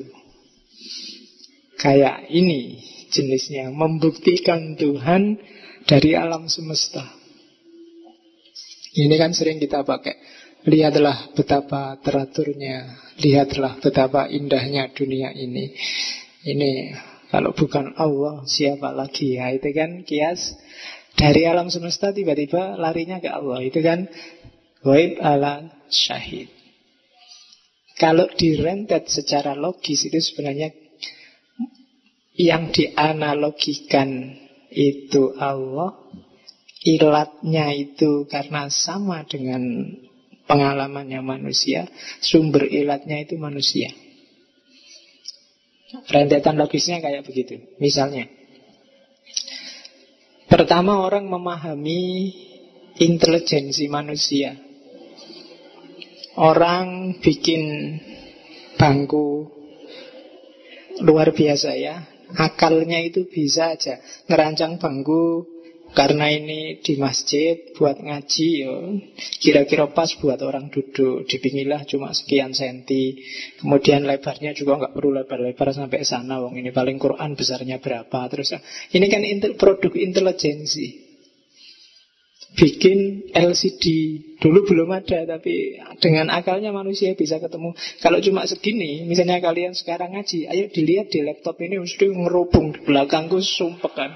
Kayak ini jenisnya, membuktikan Tuhan dari alam semesta. Ini kan sering kita pakai. Lihatlah betapa teraturnya, lihatlah betapa indahnya dunia ini. Ini kalau bukan Allah siapa lagi? Ya, itu kan kias dari alam semesta tiba-tiba larinya ke Allah. Itu kan ghaib ala syahid. Kalau direntet secara logis, itu sebenarnya yang dianalogikan itu Allah, ilatnya itu karena sama dengan pengalamannya manusia, sumber ilatnya itu manusia. Rentetan logisnya kayak begitu. Misalnya, pertama orang memahami intelijensi manusia. Orang bikin bangku luar biasa ya. Akalnya itu bisa aja ngerancang bangku karena ini di masjid buat ngaji ya, kira-kira pas buat orang duduk. Dipingilah cuma sekian senti. Kemudian lebarnya juga nggak perlu lebar-lebar sampai sana. Wong ini paling Quran besarnya berapa. Terus ini kan produk intelijensi. Bikin LCD dulu belum ada, tapi dengan akalnya manusia bisa ketemu. Kalau cuma segini, misalnya kalian sekarang ngaji, ayo dilihat di laptop ini mesti ngerubung di belakangku, sumpek kan.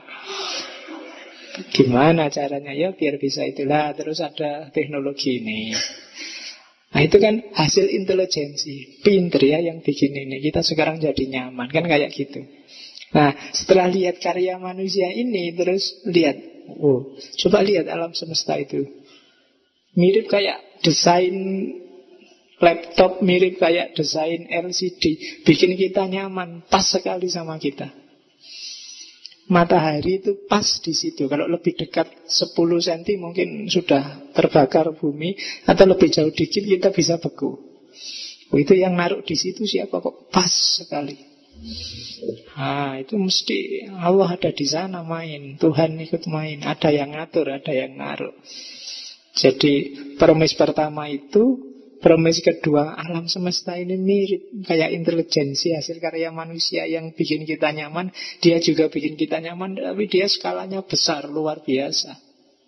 Gimana caranya? Ya biar bisa itulah. Terus ada teknologi ini. Nah itu kan hasil intelijensi. Pinter ya yang bikin ini. Kita sekarang jadi nyaman. Kan kayak gitu. Nah setelah lihat karya manusia ini, terus lihat, coba lihat alam semesta itu. Mirip kayak desain laptop, mirip kayak desain LCD. Bikin kita nyaman. Pas sekali sama kita. Matahari itu pas di situ. Kalau lebih dekat 10 cm mungkin sudah terbakar bumi, atau lebih jauh dikit kita bisa beku. Itu yang naruh di situ siapa kok? Pas sekali. Nah, itu mesti Allah ada di sana main, Tuhan ikut main, ada yang ngatur, ada yang naruh. Jadi premis pertama itu, premis kedua, alam semesta ini mirip kayak intelijensi hasil karya manusia yang bikin kita nyaman. Dia juga bikin kita nyaman, tapi dia skalanya besar, luar biasa.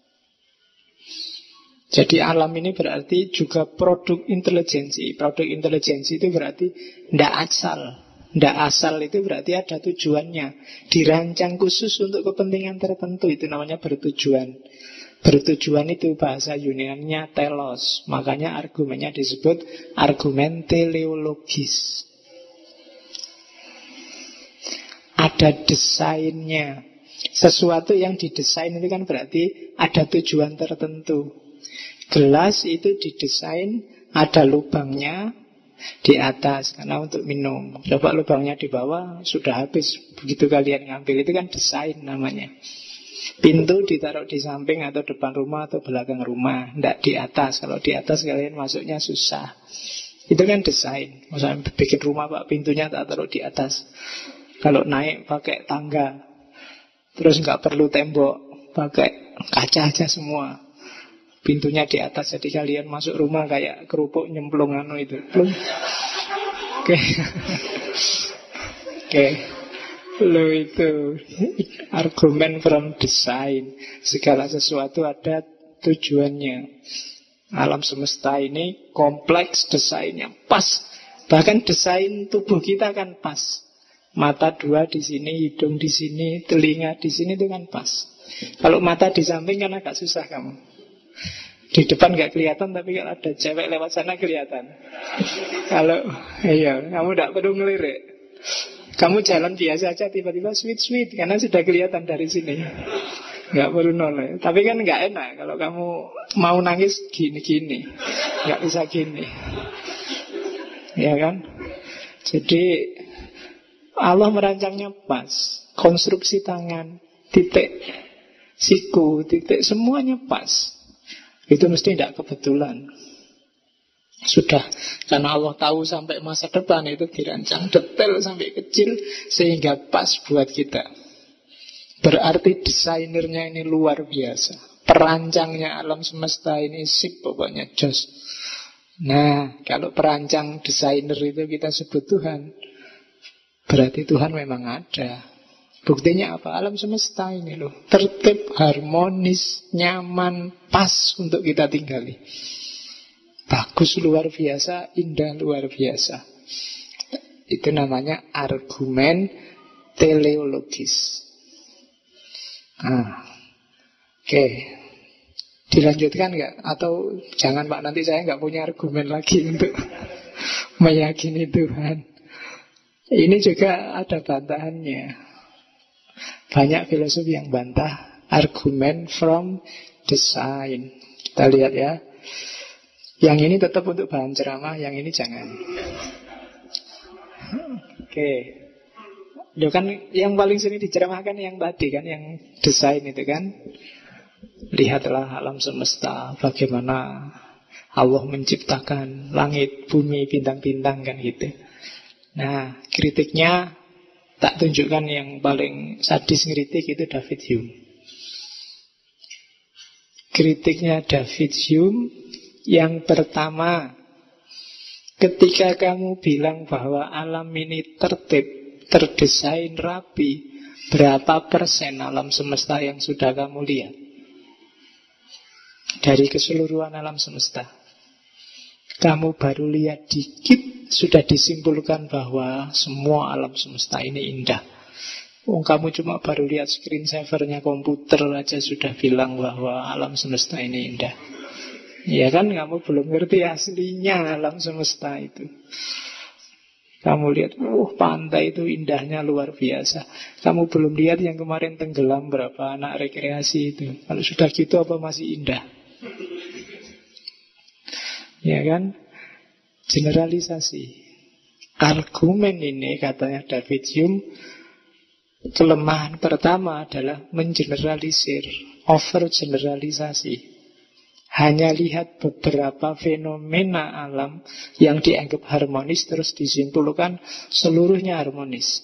Jadi alam ini berarti juga produk intelijensi. Produk intelijensi itu berarti tidak asal. Tidak asal itu berarti ada tujuannya. Dirancang khusus untuk kepentingan tertentu. Itu namanya bertujuan. Bertujuan itu bahasa Yunaninya telos. Makanya argumennya disebut argumen teleologis. Ada desainnya. Sesuatu yang didesain itu kan berarti ada tujuan tertentu. Gelas itu didesain ada lubangnya di atas karena untuk minum. Coba lubangnya di bawah, sudah habis. Begitu kalian ngambil, itu kan desain namanya. Pintu ditaruh di samping atau depan rumah atau belakang rumah, tidak di atas. Kalau di atas kalian masuknya susah. Itu kan desain. Misalnya bikin rumah pak, pintunya tak taruh di atas. Kalau naik pakai tangga, terus nggak perlu tembok, pakai kaca aja semua. Pintunya di atas, jadi kalian masuk rumah kayak kerupuk nyemplung itu. Oke. Oke. Lo itu argumen from design. Segala sesuatu ada tujuannya. Alam semesta ini kompleks, desainnya pas. Bahkan desain tubuh kita kan pas. Mata dua di sini, hidung di sini, telinga di sini, itu kan pas. Kalau mata di samping kan agak susah kamu. Di depan gak kelihatan, tapi kalau ada cewek lewat sana kelihatan. Kalau iya, kamu gak perlu ngelirik. Kamu jalan biasa aja, tiba-tiba sweet karena sudah kelihatan dari sini. Gak perlu noleh. Tapi kan gak enak kalau kamu mau nangis gini-gini, gak bisa gini. Ya kan? Jadi Allah merancangnya pas. Konstruksi tangan, titik siku, titik, semuanya pas. Itu mesti tidak kebetulan. Sudah, karena Allah tahu sampai masa depan itu dirancang detail sampai kecil sehingga pas buat kita. Berarti desainernya ini luar biasa. Perancangnya alam semesta ini sip pokoknya, jos. Nah, kalau perancang desainer itu kita sebut Tuhan, berarti Tuhan memang ada. Buktinya apa? Alam semesta ini loh, tertib, harmonis, nyaman, pas untuk kita tinggali. Bagus luar biasa, indah luar biasa. Itu namanya argumen teleologis. Oke. Dilanjutkan nggak? Atau jangan Pak, nanti saya nggak punya argumen lagi untuk meyakini Tuhan. Ini juga ada bantahannya. Banyak filosof yang bantah argumen from design. Kita lihat ya. Yang ini tetap untuk bahan ceramah, yang ini jangan. Oke. Loh kan yang paling sering diceramahkan yang tadi kan, yang desain itu kan. Lihatlah alam semesta, bagaimana Allah menciptakan langit, bumi, bintang-bintang kan gitu. Nah, kritiknya tak tunjukkan yang paling sadis ngeritik itu David Hume. Kritiknya David Hume yang pertama, ketika kamu bilang bahwa alam ini tertib, terdesain rapi, berapa persen alam semesta yang sudah kamu lihat? Dari keseluruhan alam semesta, kamu baru lihat dikit, sudah disimpulkan bahwa semua alam semesta ini indah. Kamu cuma baru lihat screensavernya komputer aja sudah bilang bahwa alam semesta ini indah. Ya kan, kamu belum ngerti aslinya alam semesta itu. Kamu lihat, pantai itu indahnya luar biasa. Kamu belum lihat yang kemarin tenggelam berapa anak rekreasi itu. Kalau sudah gitu apa masih indah? Ya kan? Generalisasi. Argumen ini katanya David Hume, kelemahan pertama adalah mengeneralisir, overgeneralisasi. Hanya lihat beberapa fenomena alam yang dianggap harmonis, terus disimpulkan seluruhnya harmonis.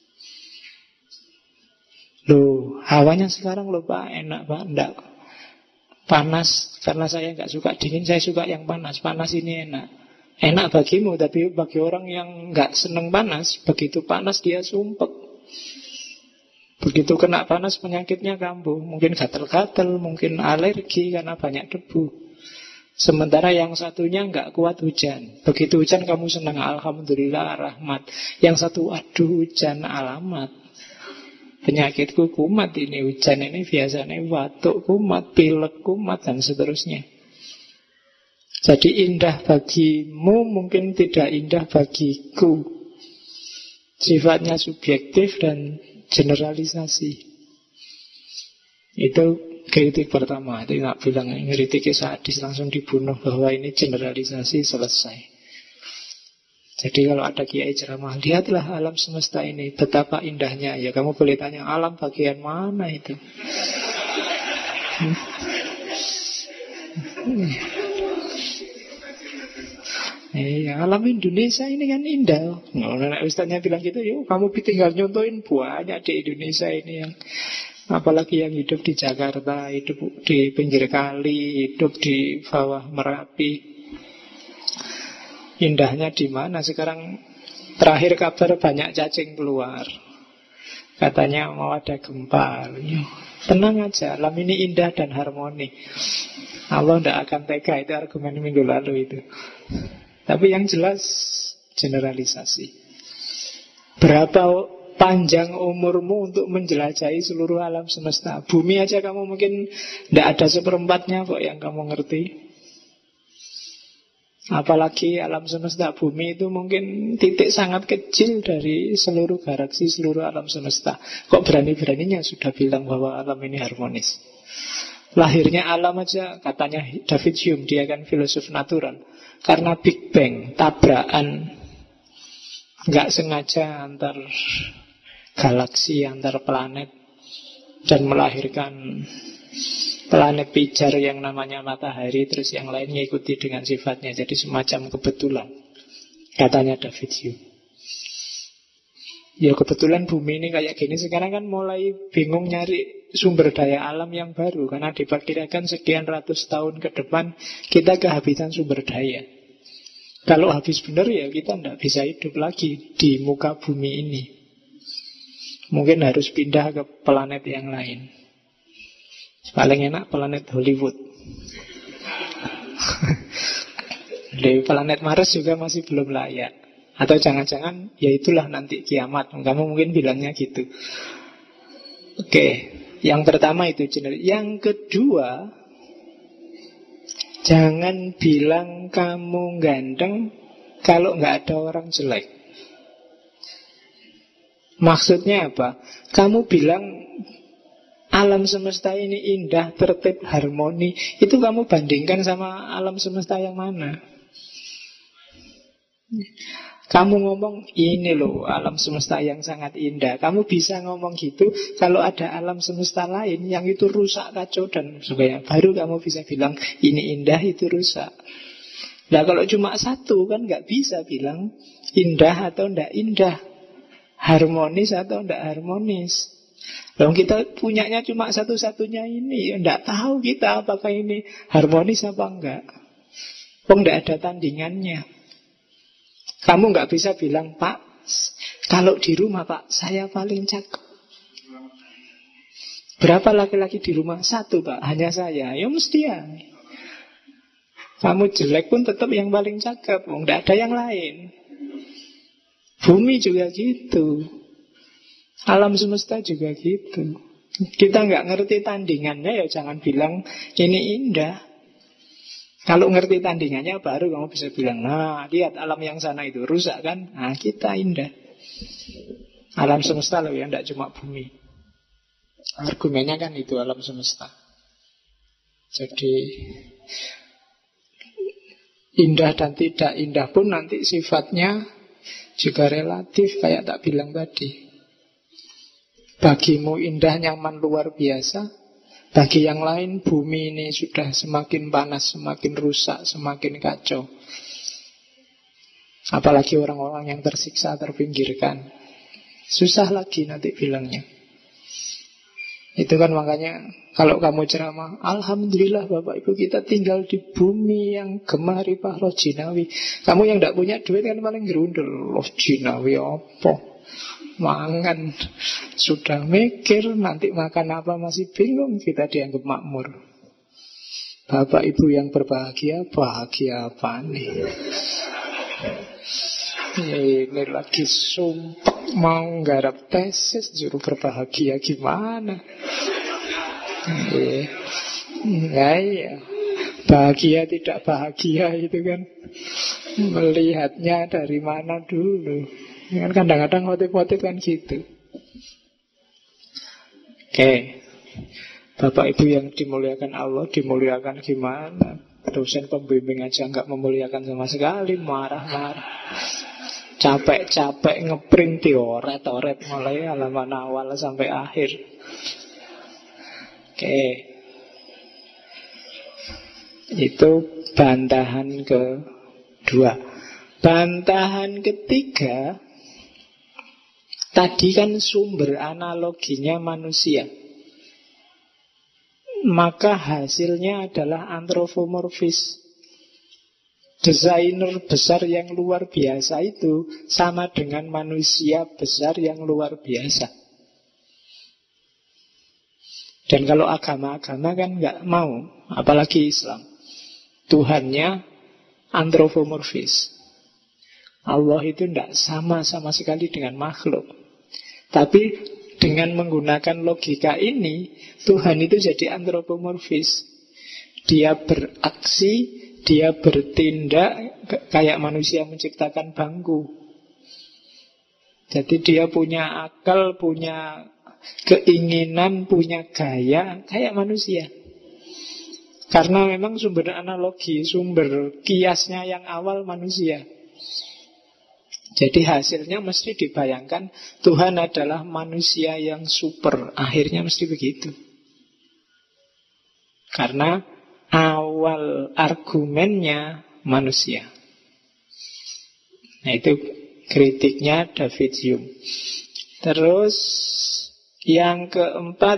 Loh, hawanya sekarang loh Pak, enak Pak, enggak. Panas, karena saya enggak suka dingin, saya suka yang panas. Panas ini enak. Enak bagimu, tapi bagi orang yang enggak seneng panas, begitu panas dia sumpek. Begitu kena panas penyakitnya kambuh. Mungkin gatal-gatal, mungkin alergi karena banyak debu. Sementara yang satunya enggak kuat hujan. Begitu hujan kamu senang, alhamdulillah, rahmat. Yang satu, aduh hujan, alamat. Penyakitku kumat ini, hujan ini biasanya batuk kumat, pilek kumat, dan seterusnya. Jadi indah bagimu mungkin tidak indah bagiku. Sifatnya subjektif dan generalisasi. Itu kritik pertama. Itu nggak bilang ngeritik sadis langsung dibunuh, bahwa ini generalisasi, selesai. Jadi kalau ada kiai ceramah, lihatlah alam semesta ini, betapa indahnya. Ya kamu boleh tanya, alam bagian mana itu? Alam Indonesia ini kan indah. Ustaznya bilang gitu, yuk kamu tinggal nyontohin banyak di Indonesia ini yang, apalagi yang hidup di Jakarta, hidup di pinggir kali, hidup di bawah Merapi. Indahnya di mana? Sekarang terakhir kabar banyak cacing keluar. Katanya mau ada gempa. Tenang aja, alam ini indah dan harmoni. Allah tidak akan tega, itu argumen minggu lalu itu. Tapi yang jelas generalisasi. Berapa panjang umurmu untuk menjelajahi seluruh alam semesta? Bumi aja kamu mungkin tidak ada seperempatnya kok yang kamu ngerti. Apalagi alam semesta bumi itu mungkin titik sangat kecil dari seluruh galaksi, seluruh alam semesta. Kok berani-beraninya sudah bilang bahwa alam ini harmonis? Lahirnya alam aja katanya David Hume, dia kan filosof natural, karena Big Bang, tabrakan nggak sengaja antar galaksi, antar planet, dan melahirkan planet pijar yang namanya matahari, terus yang lain ngikuti dengan sifatnya. Jadi semacam kebetulan, katanya David Hume. Ya kebetulan bumi ini kayak gini. Sekarang kan mulai bingung nyari sumber daya alam yang baru, karena diperkirakan sekian ratus tahun ke depan kita kehabisan sumber daya. Kalau habis benar ya kita tidak bisa hidup lagi di muka bumi ini. Mungkin harus pindah ke planet yang lain. Paling enak planet Hollywood. Di planet Mars juga masih belum layak. Atau jangan-jangan ya itulah nanti kiamat. Kamu mungkin bilangnya gitu. Oke, yang pertama itu general. Yang kedua, jangan bilang kamu ganteng kalau nggak ada orang jelek. Maksudnya apa? Kamu bilang alam semesta ini indah, tertib, harmoni. Itu kamu bandingkan sama alam semesta yang mana? Kamu ngomong ini loh alam semesta yang sangat indah. Kamu bisa ngomong gitu kalau ada alam semesta lain yang itu rusak, kacau dan sebagainya. Baru kamu bisa bilang ini indah, itu rusak. Nah kalau cuma satu kan nggak bisa bilang indah atau ndak indah, harmonis atau ndak harmonis. Kalau kita punyanya cuma satu-satunya ini, ndak tahu kita apakah ini harmonis apa enggak. Kok ndak ada tandingannya. Kamu nggak bisa bilang, Pak, kalau di rumah Pak, saya paling cakep. Berapa laki-laki di rumah? Satu Pak, hanya saya. Ya mesti ya. Kamu jelek pun tetap yang paling cakep. Nggak ada yang lain. Bumi juga gitu. Alam semesta juga gitu. Kita nggak ngerti tandingannya, ya jangan bilang ini indah. Kalau ngerti tandingannya baru kamu bisa bilang, nah lihat alam yang sana itu rusak kan, nah kita indah. Alam semesta loh ya, tidak cuma bumi. Argumennya kan itu alam semesta. Jadi indah dan tidak indah pun nanti sifatnya juga relatif, kayak tak bilang tadi. Bagimu indah, nyaman, luar biasa. Bagi yang lain bumi ini sudah semakin panas, semakin rusak, semakin kacau. Apalagi orang-orang yang tersiksa, terpinggirkan. Susah lagi nanti bilangnya. Itu kan makanya kalau kamu ceramah, alhamdulillah Bapak Ibu kita tinggal di bumi yang gemah ripah loh jinawi. Kamu yang tidak punya duit kan paling gerundel. Loh jinawi apa? Mangan sudah mikir nanti makan apa masih bingung, kita dianggap makmur. Bapak Ibu yang berbahagia, bahagia apa nih? Ini lagi sumpah mau nggarap tesis juru berbahagia gimana? Nah, iya. Bahagia tidak bahagia itu kan melihatnya dari mana dulu. Kan kadang-kadang motif-motif kan gitu. Oke. Bapak ibu yang dimuliakan Allah, dimuliakan gimana? Dosen pembimbing aja nggak memuliakan sama sekali, marah-marah. Capek-capek ngeprint dioret-oret mulai halaman awal sampai akhir. Oke. Itu bantahan kedua. Bantahan ketiga, tadi kan sumber analoginya manusia, maka hasilnya adalah antropomorfis. Desainer besar yang luar biasa itu sama dengan manusia besar yang luar biasa. Dan kalau agama-agama kan nggak mau, apalagi Islam, Tuhannya antropomorfis. Allah itu tidak sama sekali dengan makhluk. Tapi dengan menggunakan logika ini, Tuhan itu jadi antropomorfis. Dia beraksi, dia bertindak kayak manusia menciptakan bangku. Jadi dia punya akal, punya keinginan, punya gaya kayak manusia. Karena memang sumber analogi, sumber kiasnya yang awal manusia. Jadi hasilnya mesti dibayangkan Tuhan adalah manusia yang super. Akhirnya mesti begitu. Karena awal argumennya manusia. Nah itu kritiknya David Hume. Terus yang keempat,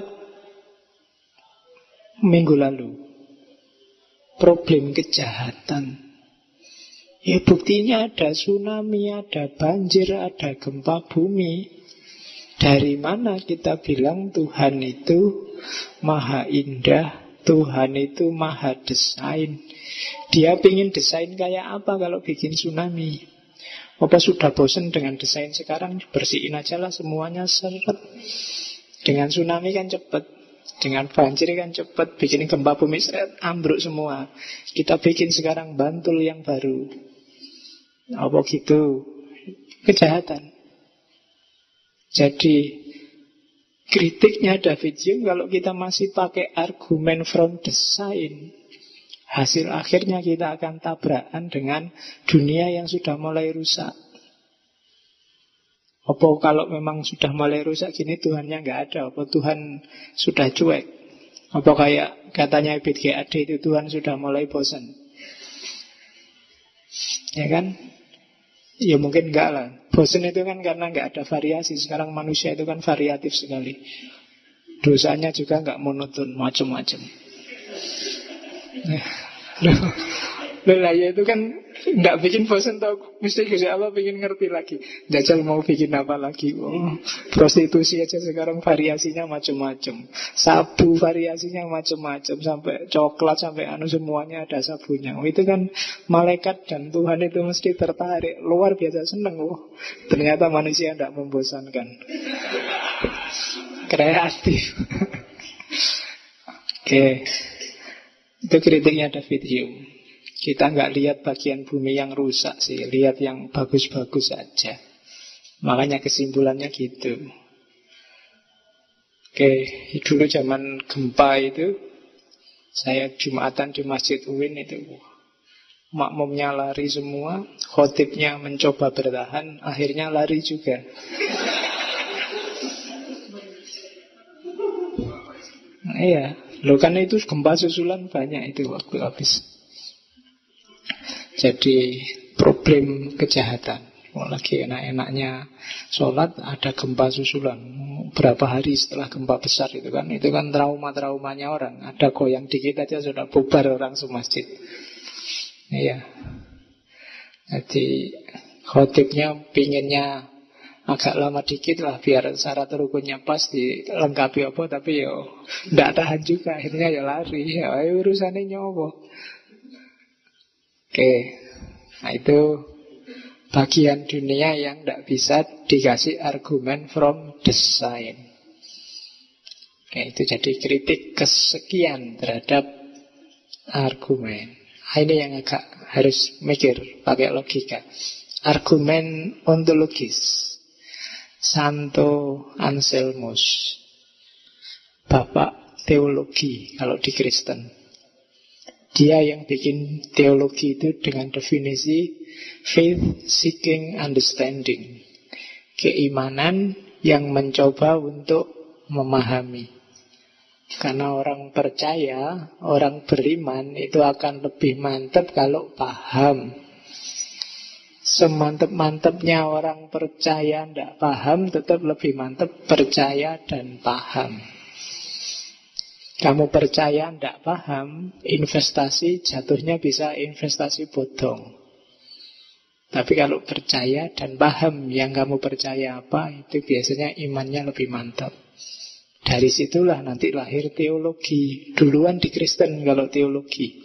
minggu lalu, problem kejahatan. Ya buktinya ada tsunami, ada banjir, ada gempa bumi. Dari mana kita bilang Tuhan itu maha indah, Tuhan itu maha desain? Dia ingin desain kayak apa kalau bikin tsunami? Apa sudah bosan dengan desain sekarang? Bersihin aja lah semuanya seret. Dengan tsunami kan cepet, dengan banjir kan cepet, bikin gempa bumi seret, ambruk semua. Kita bikin sekarang Bantul yang baru. Apa gitu? Kejahatan. Jadi kritiknya David Hume, kalau kita masih pakai argumen from design, hasil akhirnya kita akan tabrakan dengan dunia yang sudah mulai rusak. Apa kalau memang sudah mulai rusak gini Tuhannya nggak ada? Apa Tuhan sudah cuek? Apa kayak katanya Ebit GAD itu Tuhan sudah mulai bosan? Ya kan? Ya mungkin enggak lah. Bosan itu kan karena enggak ada variasi. Sekarang manusia itu kan variatif sekali. Dosanya juga enggak monoton, macam-macam. Lah ya itu kan enggak bikin bosan tau. Mesti Gusti Allah pengen ngerti lagi. Dajjal mau bikin apa lagi? Oh, prostitusi aja sekarang variasinya macam-macam. Sabu variasinya macam-macam, sampai coklat sampai semuanya ada sabunya. Oh, itu kan malaikat dan Tuhan itu mesti tertarik. Luar biasa seneng. Oh, ternyata manusia tidak membosankan. Kreatif. Oke. Itu kritiknya David Hume. Kita nggak lihat bagian bumi yang rusak sih, lihat yang bagus-bagus saja. Makanya kesimpulannya gitu. Oke, dulu zaman gempa itu, saya Jumatan di Masjid UIN itu, makmumnya lari semua, khotibnya mencoba bertahan, akhirnya lari juga. Nah, iya, loh kan itu gempa susulan banyak itu waktu habis. Jadi problem kejahatan. Lagi enak-enaknya sholat ada gempa susulan. Berapa hari setelah gempa besar itu kan trauma-traumanya orang. Ada goyang dikit aja sudah bubar orang semasjid. Iya. Jadi khotibnya pinginnya agak lama dikit lah biar syarat rukunnya pas dilengkapi apa, tapi yo ndak tahan juga, akhirnya ya lari. Ya urusannya nyowo. Oke, nah itu bagian dunia yang tidak bisa dikasih argumen from design. Oke, itu jadi kritik kesekian terhadap argumen. Nah, ini yang agak harus mikir pakai logika. Argumen ontologis. Santo Anselmus, bapak teologi kalau di Kristen. Dia yang bikin teologi itu dengan definisi faith seeking understanding. Keimanan yang mencoba untuk memahami. Karena orang percaya, orang beriman itu akan lebih mantap kalau paham. Semantap-mantapnya orang percaya tidak paham, tetap lebih mantap percaya dan paham. Kamu percaya tidak paham, investasi jatuhnya bisa investasi bodong. Tapi kalau percaya dan paham yang kamu percaya apa, itu biasanya imannya lebih mantap. Dari situlah nanti lahir teologi. Duluan di Kristen kalau teologi.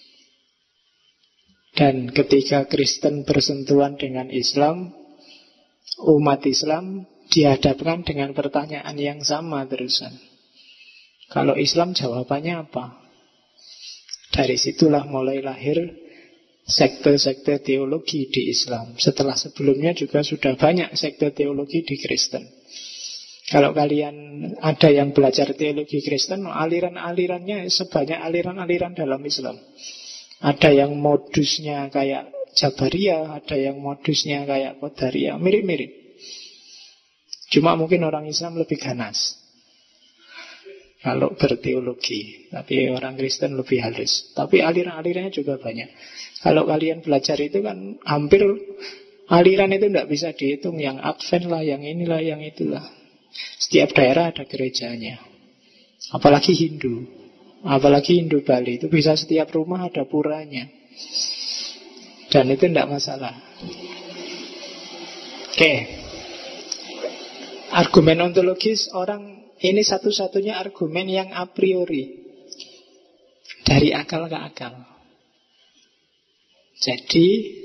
Dan ketika Kristen bersentuhan dengan Islam, umat Islam dihadapkan dengan pertanyaan yang sama terusan. Kalau Islam jawabannya apa? Dari situlah mulai lahir sekte-sekte teologi di Islam. Setelah sebelumnya juga sudah banyak sekte teologi di Kristen. Kalau kalian ada yang belajar teologi Kristen, aliran-alirannya sebanyak aliran-aliran dalam Islam. Ada yang modusnya kayak Jabariyah, ada yang modusnya kayak Qadariyah, mirip-mirip. Cuma mungkin orang Islam lebih ganas kalau berteologi, tapi orang Kristen lebih halus. Tapi aliran-alirannya juga banyak. Kalau kalian belajar itu kan hampir aliran itu tidak bisa dihitung. Yang Advent lah, yang inilah, yang itulah. Setiap daerah ada gerejanya. Apalagi Hindu. Apalagi Hindu Bali itu bisa setiap rumah ada puranya. Dan itu tidak masalah. Oke. Argumen ontologis orang ini satu-satunya argumen yang a priori. Dari akal ke akal. Jadi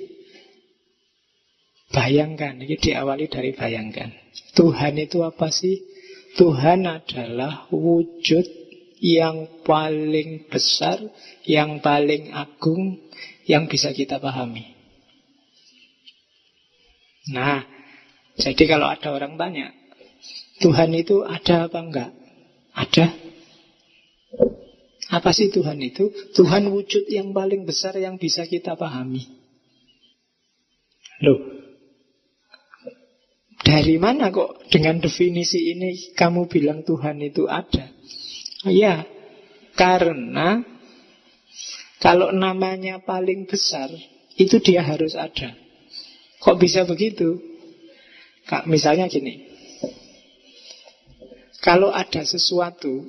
bayangkan, ini diawali dari bayangkan. Tuhan itu apa sih? Tuhan adalah wujud yang paling besar, yang paling agung, yang bisa kita pahami. Nah, jadi kalau ada orang tanya, Tuhan itu ada apa enggak? Ada. Apa sih Tuhan itu? Tuhan wujud yang paling besar yang bisa kita pahami. Loh, dari mana kok dengan definisi ini kamu bilang Tuhan itu ada? Ya, karena kalau namanya paling besar, itu dia harus ada. Kok bisa begitu? Misalnya gini, kalau ada sesuatu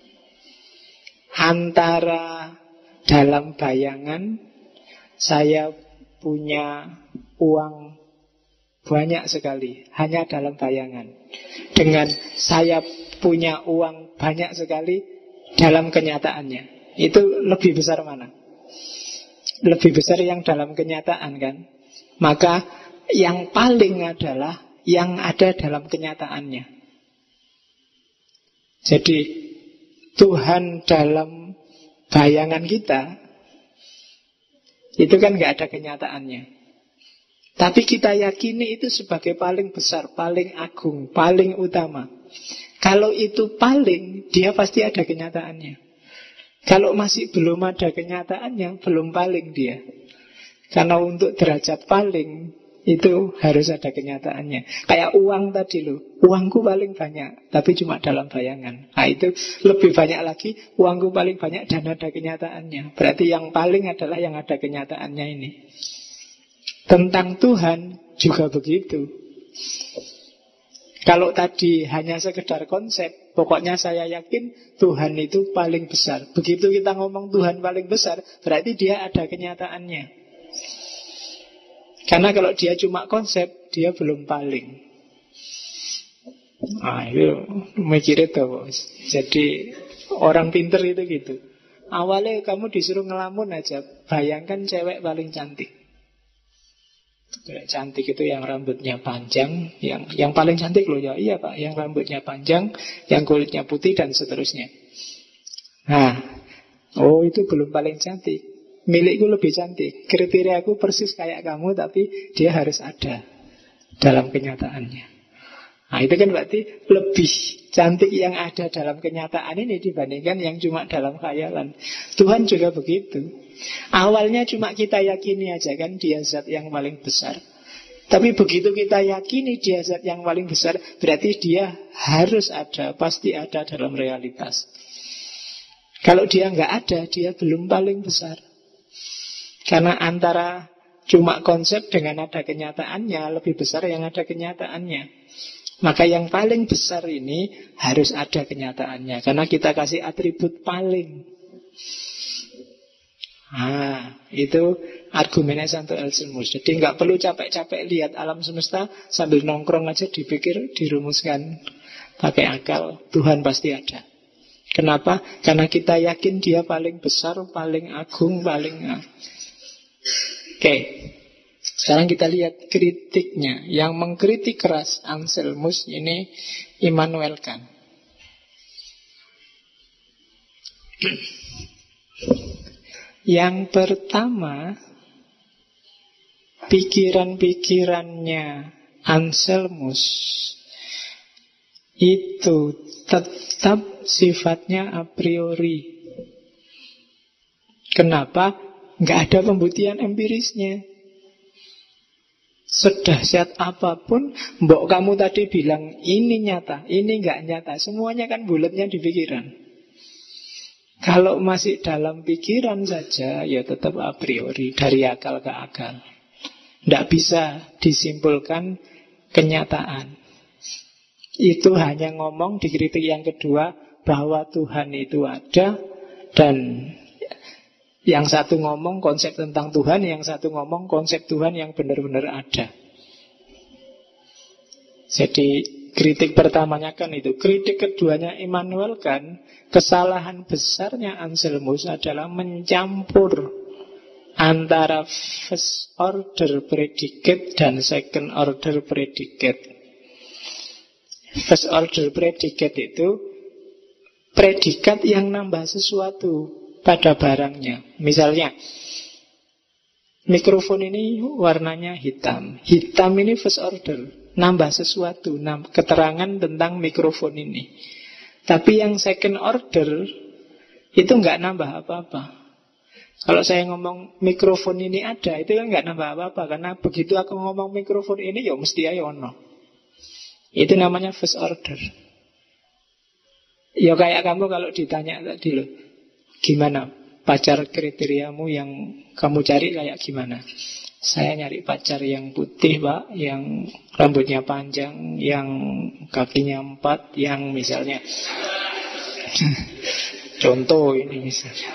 antara dalam bayangan saya punya uang banyak sekali, hanya dalam bayangan, dengan saya punya uang banyak sekali dalam kenyataannya, itu lebih besar mana? Lebih besar yang dalam kenyataan kan? Maka yang paling adalah yang ada dalam kenyataannya. Jadi Tuhan dalam bayangan kita itu kan gak ada kenyataannya. Tapi kita yakini itu sebagai paling besar, paling agung, paling utama. Kalau itu paling, dia pasti ada kenyataannya. Kalau masih belum ada kenyataannya, belum paling dia. Karena untuk derajat paling, itu harus ada kenyataannya. Kayak uang tadi loh, uangku paling banyak, tapi cuma dalam bayangan. Nah itu lebih banyak lagi, uangku paling banyak dan ada kenyataannya. Berarti yang paling adalah yang ada kenyataannya ini. Tentang Tuhan juga begitu. Kalau tadi hanya sekedar konsep, pokoknya saya yakin Tuhan itu paling besar. Begitu kita ngomong Tuhan paling besar, berarti dia ada kenyataannya. Karena kalau dia cuma konsep, dia belum paling. Nah itu mikir itu. Jadi orang pinter itu gitu. Awalnya kamu disuruh ngelamun aja, bayangkan cewek paling cantik. Cantik itu yang rambutnya panjang, yang paling cantik loh ya. Iya Pak, yang rambutnya panjang, yang kulitnya putih dan seterusnya. Nah, oh itu belum paling cantik. Milikku lebih cantik. Kriteria aku persis kayak kamu, tapi dia harus ada dalam kenyataannya. Nah, itu kan berarti lebih cantik yang ada dalam kenyataan ini dibandingkan yang cuma dalam khayalan. Tuhan juga begitu. Awalnya cuma kita yakini aja kan dia zat yang paling besar. Tapi begitu kita yakini dia zat yang paling besar, berarti dia harus ada, pasti ada dalam realitas. Kalau dia nggak ada, dia belum paling besar. Karena antara cuma konsep dengan ada kenyataannya, lebih besar yang ada kenyataannya. Maka yang paling besar ini harus ada kenyataannya, karena kita kasih atribut paling. Itu argumennya Santo Elsemus. Jadi nggak perlu capek-capek lihat alam semesta, sambil nongkrong aja dipikir, dirumuskan pakai akal. Tuhan pasti ada. Kenapa? Karena kita yakin dia paling besar, paling agung, paling... Oke. Sekarang kita lihat kritiknya. Yang mengkritik keras Anselmus ini Immanuel Kant. Yang pertama, pikiran-pikirannya Anselmus itu tetap sifatnya a priori. Kenapa? Nggak ada pembuktian empirisnya. Sedahsyat apapun, mbok kamu tadi bilang ini nyata, ini nggak nyata, semuanya kan bulatnya di pikiran. Kalau masih dalam pikiran saja, ya tetap a priori, dari akal ke akal. Nggak bisa disimpulkan kenyataan. Itu hanya ngomong di kritik yang kedua bahwa Tuhan itu ada, dan yang satu ngomong konsep tentang Tuhan, yang satu ngomong konsep Tuhan yang benar-benar ada. Jadi kritik pertamanya kan itu. Kritik keduanya Immanuel Kant, kesalahan besarnya Anselmus adalah mencampur antara first order predicate dan second order predicate. First order predicate itu predikat yang nambah sesuatu pada barangnya. Misalnya, mikrofon ini warnanya hitam. Hitam ini first order, nambah sesuatu, keterangan tentang mikrofon ini. Tapi yang second order itu nggak nambah apa-apa. Kalau saya ngomong mikrofon ini ada, itu kan nggak nambah apa-apa. Karena begitu aku ngomong mikrofon ini, ya mesti ayo ono. Itu namanya first order. Ya kayak kamu kalau ditanya tadi loh, gimana pacar kriteriamu yang kamu cari kayak gimana? Saya nyari pacar yang putih, Pak, yang rambutnya panjang, yang kakinya 4, yang misalnya contoh ini misalnya.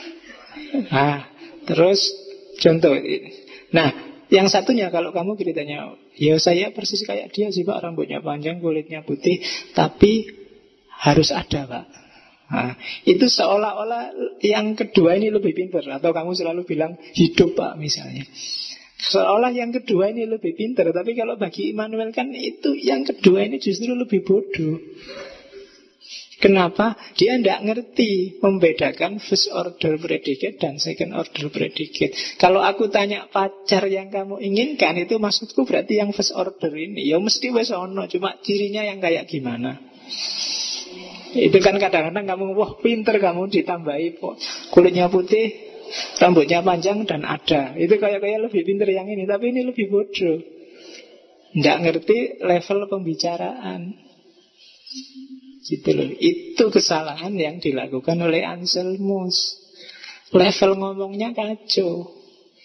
Terus contoh. Nah, yang satunya kalau kamu ceritanya, ya saya persis kayak dia sih, Pak, rambutnya panjang, kulitnya putih, tapi harus ada, Pak. Itu seolah-olah yang kedua ini lebih pintar. Atau kamu selalu bilang hidup, Pak, misalnya. Seolah yang kedua ini lebih pintar. Tapi kalau bagi Immanuel kan itu yang kedua ini justru lebih bodoh. Kenapa? Dia tidak ngerti membedakan first order predicate dan second order predicate. Kalau aku tanya pacar yang kamu inginkan, itu maksudku berarti yang first order ini. Ya mesti wes ono, cuma cirinya yang kayak gimana. Itu kan kadang-kadang kamu, wah pinter kamu, ditambahi kulitnya putih, rambutnya panjang dan ada. Itu kayak lebih pinter yang ini, tapi ini lebih bodoh. Nggak ngerti level pembicaraan. Gitu loh. Itu kesalahan yang dilakukan oleh Anselmus. Level ngomongnya kacau.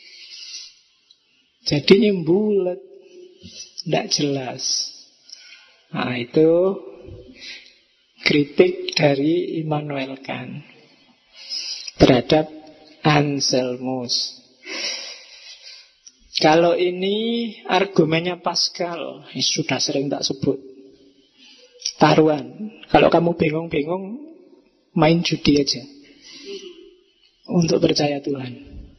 Jadi bulet, nggak jelas. Nah itu kritik dari Immanuel Kant terhadap Anselmus. Kalau ini argumennya Pascal, sudah sering tak sebut. Taruhan. Kalau kamu bingung-bingung, main judi aja untuk percaya Tuhan.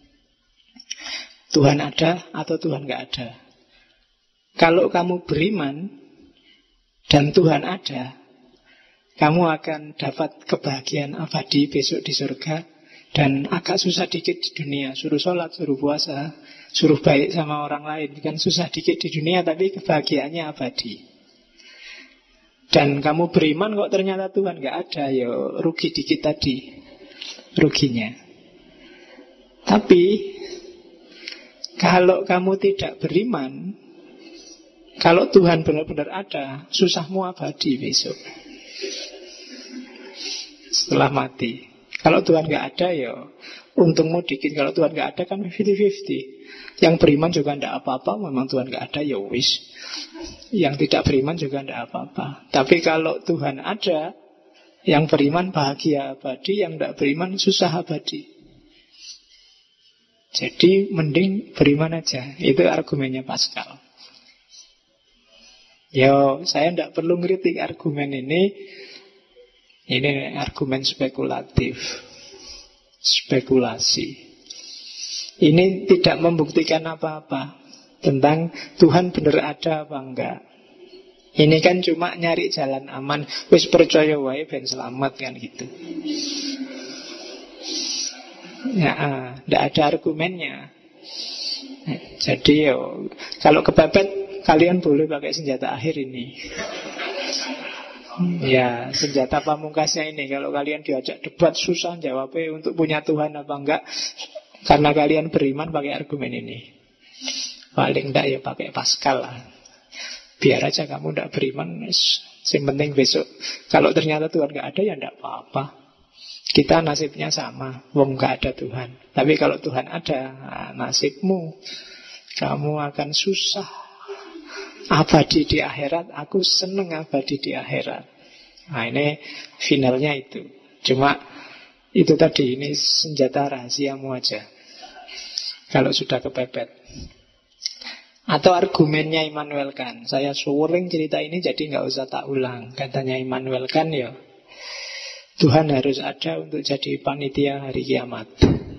Tuhan ada atau Tuhan gak ada. Kalau kamu beriman dan Tuhan ada, kamu akan dapat kebahagiaan abadi besok di surga. Dan agak susah dikit di dunia. Suruh sholat, suruh puasa, suruh baik sama orang lain. Kan susah dikit di dunia, tapi kebahagiaannya abadi. Dan kamu beriman kok ternyata Tuhan nggak ada, ya rugi dikit tadi ruginya. Tapi kalau kamu tidak beriman, kalau Tuhan benar-benar ada, susahmu abadi besok setelah mati. Kalau Tuhan nggak ada, ya untungmu dikit. Kalau Tuhan nggak ada kan 50-50. Yang beriman juga tidak apa-apa. Memang Tuhan nggak ada, ya wis. Yang tidak beriman juga tidak apa-apa. Tapi kalau Tuhan ada, yang beriman bahagia abadi, yang tidak beriman susah abadi. Jadi mending beriman aja. Itu argumennya Pascal. Yo, saya tidak perlu ngeritik argumen ini. Ini argumen spekulatif, spekulasi. Ini tidak membuktikan apa-apa tentang Tuhan benar ada apa enggak. Ini kan cuma nyari jalan aman. Wis percaya wae ben selamat kan gitu. Ya, tidak ada argumennya. Jadi yo, kalau kepepet kalian boleh pakai senjata akhir ini. Ya, senjata pamungkasnya ini. Kalau kalian diajak debat susah jawabnya untuk punya Tuhan apa enggak, karena kalian beriman pakai argumen ini. Paling enggak ya pakai Pascal lah. Biar aja kamu enggak beriman, yang penting besok kalau ternyata Tuhan enggak ada ya enggak apa-apa. Kita nasibnya sama, wong enggak ada Tuhan. Tapi kalau Tuhan ada, nasibmu kamu akan susah abadi di akhirat. Aku seneng abadi di akhirat. Nah ini finalnya itu. Cuma itu tadi, ini senjata rahasiamu aja kalau sudah kepepet. Atau argumennya Immanuel Kant. Saya sering cerita ini jadi nggak usah tak ulang. Katanya Immanuel Kant ya, Tuhan harus ada untuk jadi panitia hari kiamat.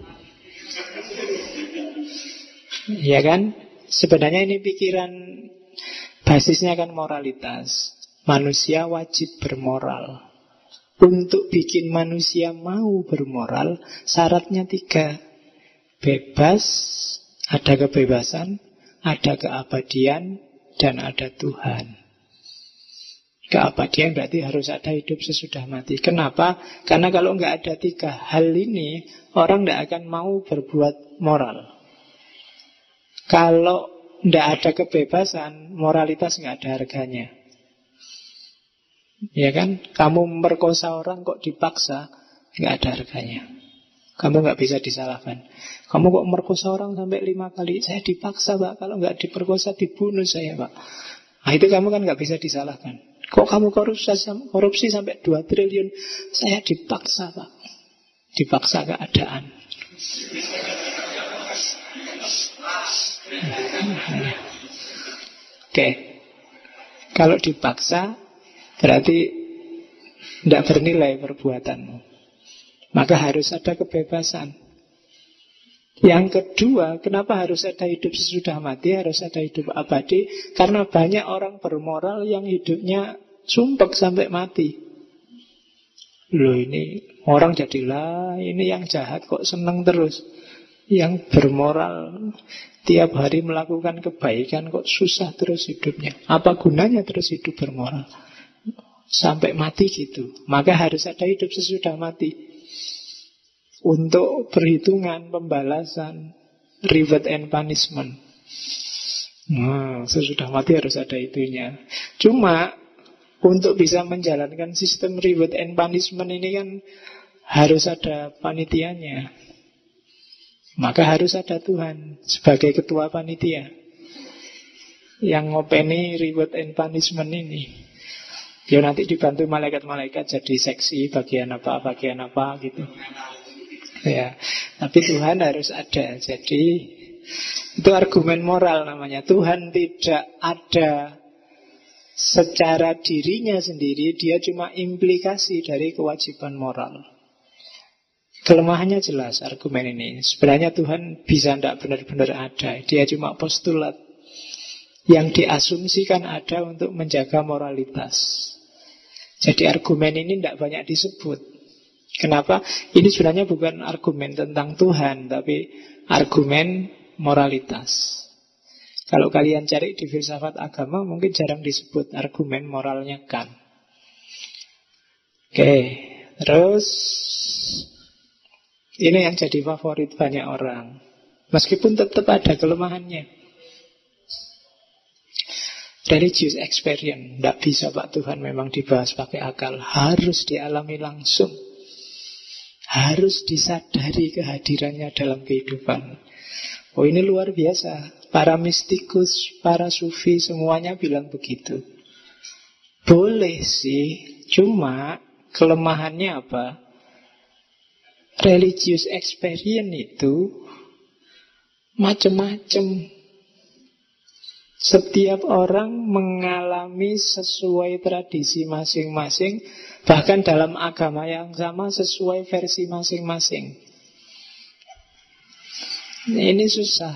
Ya kan? Sebenarnya ini pikiran basisnya kan moralitas. Manusia wajib bermoral. Untuk bikin manusia mau bermoral, syaratnya 3. Bebas, ada kebebasan, ada keabadian, dan ada Tuhan. Keabadian berarti harus ada hidup sesudah mati. Kenapa? Karena kalau nggak ada 3 hal ini, orang nggak akan mau berbuat moral. Kalau nggak ada kebebasan, moralitas nggak ada harganya. Ya kan? Kamu memperkosa orang kok dipaksa, nggak ada harganya. Kamu nggak bisa disalahkan. Kamu kok merkosa orang sampai 5 kali? Saya dipaksa, Pak. Kalau nggak diperkosa dibunuh saya, Pak. Nah itu kamu kan nggak bisa disalahkan. Kok kamu korupsi sampai 2 triliun? Saya dipaksa, Pak. Dipaksa keadaan. Oke. Kalau dipaksa berarti tidak bernilai perbuatanmu. Maka harus ada kebebasan. Yang kedua, kenapa harus ada hidup sesudah mati, harus ada hidup abadi? Karena banyak orang bermoral yang hidupnya sumpek sampai mati. Loh ini orang jadilah, ini yang jahat kok seneng terus. Yang bermoral tiap hari melakukan kebaikan kok susah terus hidupnya. Apa gunanya terus hidup bermoral? Sampai mati gitu. Maka harus ada hidup sesudah mati, untuk perhitungan, pembalasan, reward and punishment. Nah, sesudah mati harus ada itunya. Cuma untuk bisa menjalankan sistem reward and punishment ini kan harus ada panitianya. Maka harus ada Tuhan sebagai ketua panitia yang ngopeni reward and punishment ini. Ya nanti dibantu malaikat-malaikat jadi seksi bagian apa gitu. Ya, tapi Tuhan harus ada. Jadi itu argumen moral namanya. Tuhan tidak ada secara dirinya sendiri, dia cuma implikasi dari kewajiban moral. Kelemahannya jelas argumen ini. Sebenarnya Tuhan bisa tidak benar-benar ada. Dia cuma postulat yang diasumsikan ada untuk menjaga moralitas. Jadi argumen ini tidak banyak disebut. Kenapa? Ini sebenarnya bukan argumen tentang Tuhan, tapi argumen moralitas. Kalau kalian cari di filsafat agama, mungkin jarang disebut argumen moralnya Kant. Oke, terus ini yang jadi favorit banyak orang. Meskipun tetap ada kelemahannya. Religious experience tidak bisa Pak Tuhan memang dibahas pakai akal. Harus dialami langsung. Harus disadari kehadirannya dalam kehidupan. Oh, ini luar biasa. Para mistikus, para sufi semuanya bilang begitu. Boleh sih, cuma kelemahannya apa? Religious experience itu macam-macam. Setiap orang mengalami sesuai tradisi masing-masing, bahkan dalam agama yang sama sesuai versi masing-masing. Ini susah.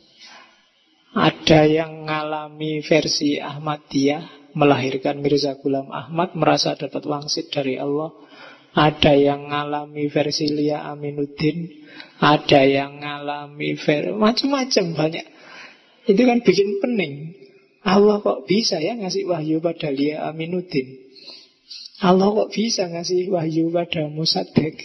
Ada yang mengalami versi Ahmadiyah, melahirkan Mirza Ghulam Ahmad, merasa dapat wangsit dari Allah. Ada yang mengalami versi Lia Aminuddin, ada yang mengalami macam-macam banyak. Itu kan bikin pening. Allah kok bisa ya ngasih wahyu pada Lia Aminuddin? Allah kok bisa ngasih wahyu pada Musaddiq?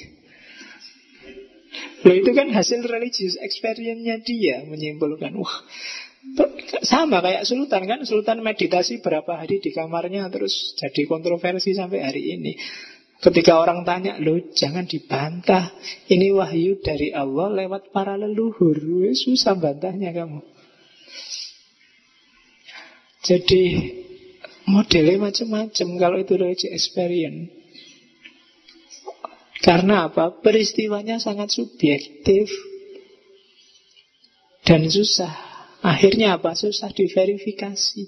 Loh, itu kan hasil religious experience-nya dia menyimpulkan. Wah, sama kayak Sultan kan. Sultan meditasi berapa hari di kamarnya, terus jadi kontroversi sampai hari ini. Ketika orang tanya, loh jangan dibantah, ini wahyu dari Allah lewat para leluhur. Susah bantahnya kamu. Jadi modelnya macam-macam kalau itu religious experience. Karena apa? Peristiwanya sangat subjektif dan susah. Akhirnya apa? Susah diverifikasi.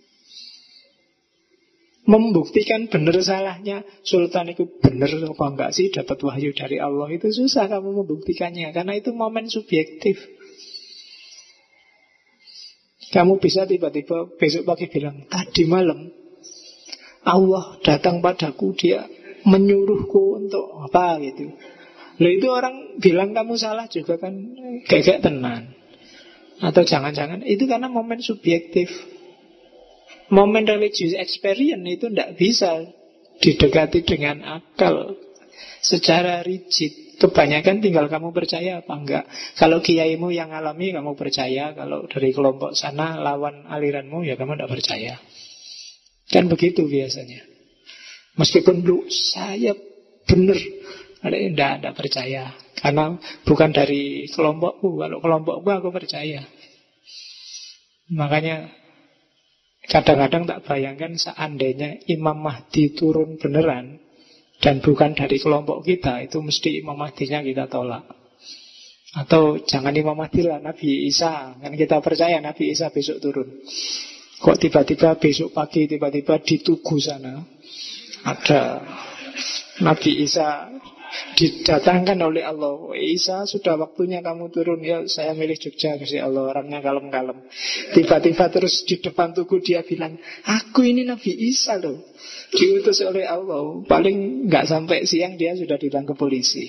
Membuktikan benar salahnya Sultan itu benar apa enggak sih dapat wahyu dari Allah, itu susah kamu membuktikannya, karena itu momen subjektif. Kamu bisa tiba-tiba besok pagi bilang, tadi malam Allah datang padaku, dia menyuruhku untuk apa gitu. Loh, itu orang bilang kamu salah juga kan, kayak tenan. Atau jangan-jangan itu karena momen subjektif. Momen religious experience itu tidak bisa didekati dengan akal secara rigid. Kebanyakan tinggal kamu percaya apa enggak. Kalau kiaimu yang alami kamu percaya, kalau dari kelompok sana lawan aliranmu ya kamu tidak percaya. Kan begitu biasanya. Meskipun lu saya benar, tidak percaya. Karena bukan dari kelompokku. Kalau kelompokku aku percaya. Makanya kadang-kadang tak bayangkan seandainya Imam Mahdi turun beneran dan bukan dari kelompok kita, itu mesti Imam Mahdinya kita tolak. Atau jangan Imam Mahdi lah, Nabi Isa. Kan kita percaya Nabi Isa besok turun. Kok tiba-tiba besok pagi tiba-tiba di Tugu sana ada Nabi Isa didatangkan oleh Allah. Isa, sudah waktunya kamu turun. Ya saya milih Jogja, Gusti Allah, orangnya kalem-kalem. Tiba-tiba terus di depan Tugu dia bilang, aku ini Nabi Isa loh, diutus oleh Allah. Paling nggak sampai siang dia sudah ditangkap polisi.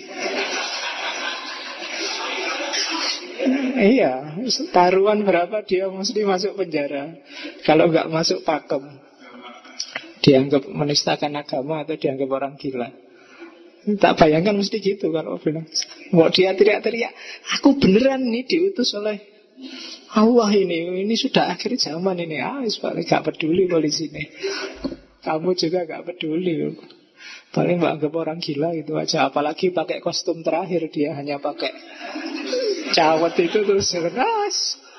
Iya, taruhan berapa dia mesti masuk penjara. Kalau nggak masuk pakem, dianggap menistakan agama atau dianggap orang gila. Tak bayangkan mesti gitu kalau bilang. Mau dia teriak-teriak, aku beneran nih diutus oleh Allah ini sudah akhir zaman ini. Gak peduli polisi ini. Kamu juga gak peduli. Paling anggap orang gila gitu aja. Apalagi pakai kostum terakhir, dia hanya pakai cawat itu terus keras.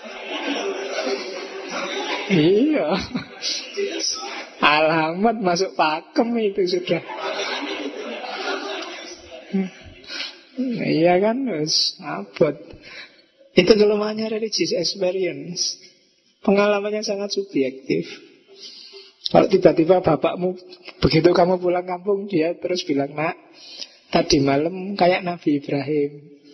Iya. Alamat masuk pakem itu sudah. Iya kan, abot. Itu kelemahannya religious experience. Pengalamannya sangat subjektif. Kalau tiba-tiba bapakmu, begitu kamu pulang kampung, dia terus bilang, nak, tadi malam kayak Nabi Ibrahim.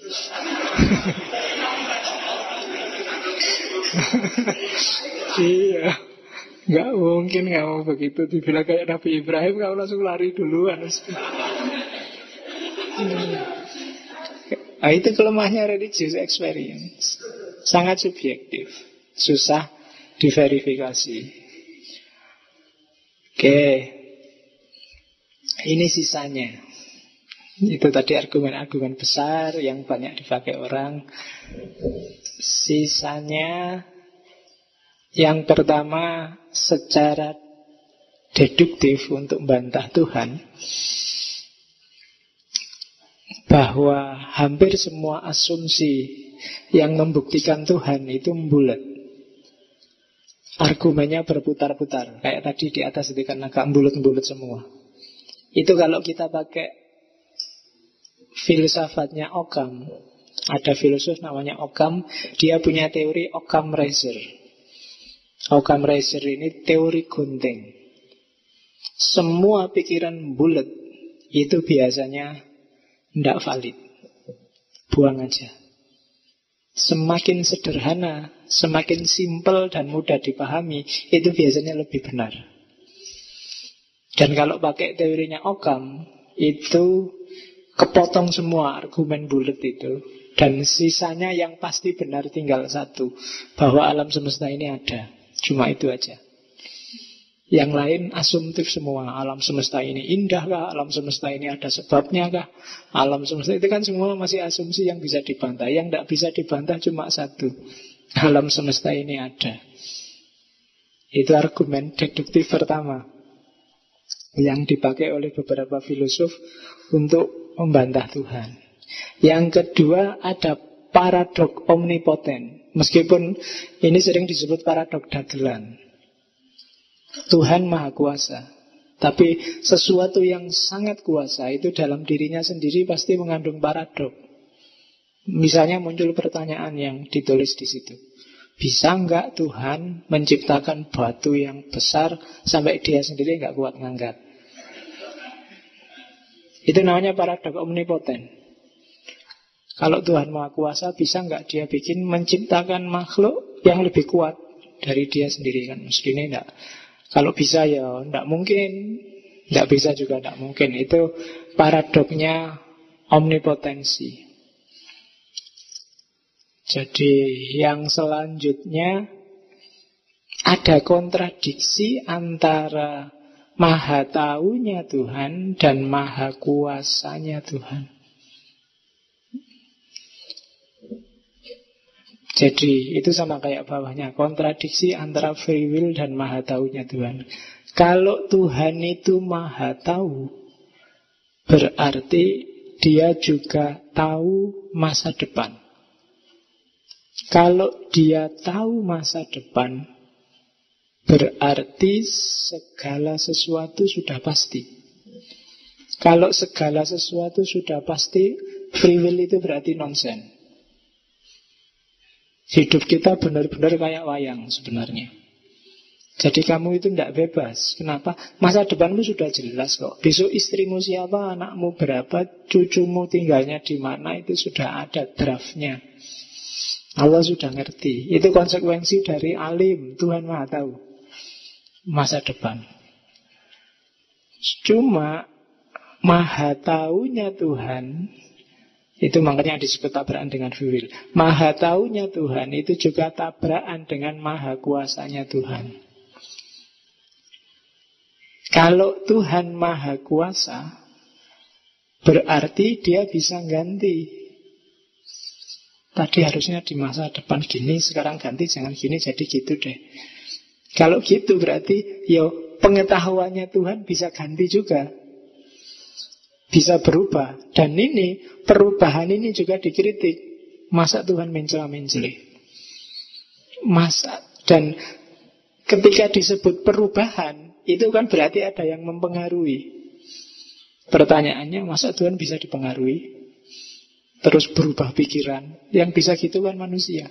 Iya, nggak mungkin kamu begitu dibilang kayak Nabi Ibrahim, kamu langsung lari duluan. Nah, itu kelemahannya religious experience. Sangat subjektif, susah diverifikasi. Oke. Ini sisanya. Itu tadi argumen-argumen besar yang banyak dipakai orang. Sisanya, yang pertama, secara deduktif untuk membantah Tuhan, bahwa hampir semua asumsi yang membuktikan Tuhan itu bulat. Argumennya berputar-putar. Kayak tadi di atas itu kan agak bulat-bulat semua. Itu kalau kita pakai filsafatnya Occam. Ada filosof namanya Occam. Dia punya teori Occam-Razor. Occam-Razor ini teori gunting. Semua pikiran bulat itu biasanya tidak valid. Buang aja. Semakin sederhana, semakin simpel dan mudah dipahami, itu biasanya lebih benar. Dan kalau pakai teorinya Occam, itu kepotong semua argumen bulat itu. Dan sisanya yang pasti benar tinggal satu, bahwa alam semesta ini ada. Cuma itu aja. Yang lain asumtif semua. Alam semesta ini indah kah? Alam semesta ini ada sebabnya kah? Alam semesta itu kan semua masih asumsi yang bisa dibantah. Yang tidak bisa dibantah cuma satu. Alam semesta ini ada. Itu argumen deduktif pertama yang dipakai oleh beberapa filosof untuk membantah Tuhan. Yang kedua ada paradok omnipoten. Meskipun ini sering disebut paradok dagelan. Tuhan Maha Kuasa, tapi sesuatu yang sangat kuasa itu dalam dirinya sendiri pasti mengandung paradok. Misalnya muncul pertanyaan yang ditulis di situ. Bisa enggak Tuhan menciptakan batu yang besar sampai dia sendiri enggak kuat ngangkat? Itu namanya paradok omnipoten. Kalau Tuhan Maha Kuasa, bisa enggak dia bikin menciptakan makhluk yang lebih kuat dari dia sendiri? Kan mestinya enggak. Kalau bisa ya tidak mungkin. Tidak bisa juga tidak mungkin. Itu paradoknya omnipotensi. Jadi yang selanjutnya, ada kontradiksi antara maha taunya Tuhan dan maha kuasanya Tuhan. Jadi itu sama kayak bawahnya, kontradiksi antara free will dan maha taunya Tuhan. Kalau Tuhan itu maha tahu, berarti dia juga tahu masa depan. Kalau dia tahu masa depan, berarti segala sesuatu sudah pasti. Kalau segala sesuatu sudah pasti, free will itu berarti nonsen. Hidup kita benar-benar kayak wayang sebenarnya. Jadi kamu itu tidak bebas. Kenapa? Masa depanmu sudah jelas kok. Besok istrimu siapa, anakmu berapa, cucumu tinggalnya di mana, itu sudah ada draftnya. Allah sudah ngerti. Itu konsekuensi dari alim. Tuhan Maha Tahu masa depan. Cuma Maha Taunya Tuhan, itu makanya disebut tabrakan dengan free will. Maha taunya Tuhan itu juga tabrakan dengan maha kuasanya Tuhan. Kalau Tuhan maha kuasa, berarti dia bisa ganti. Tadi harusnya di masa depan gini, sekarang ganti, jangan gini, jadi gitu deh. Kalau gitu berarti pengetahuannya Tuhan bisa ganti juga. Bisa berubah. Dan ini, perubahan ini juga dikritik. Masa Tuhan mencela-mencela? Masa. Dan ketika disebut perubahan, itu kan berarti ada yang mempengaruhi. Pertanyaannya, masa Tuhan bisa dipengaruhi? Terus berubah pikiran? Yang bisa gitu kan manusia.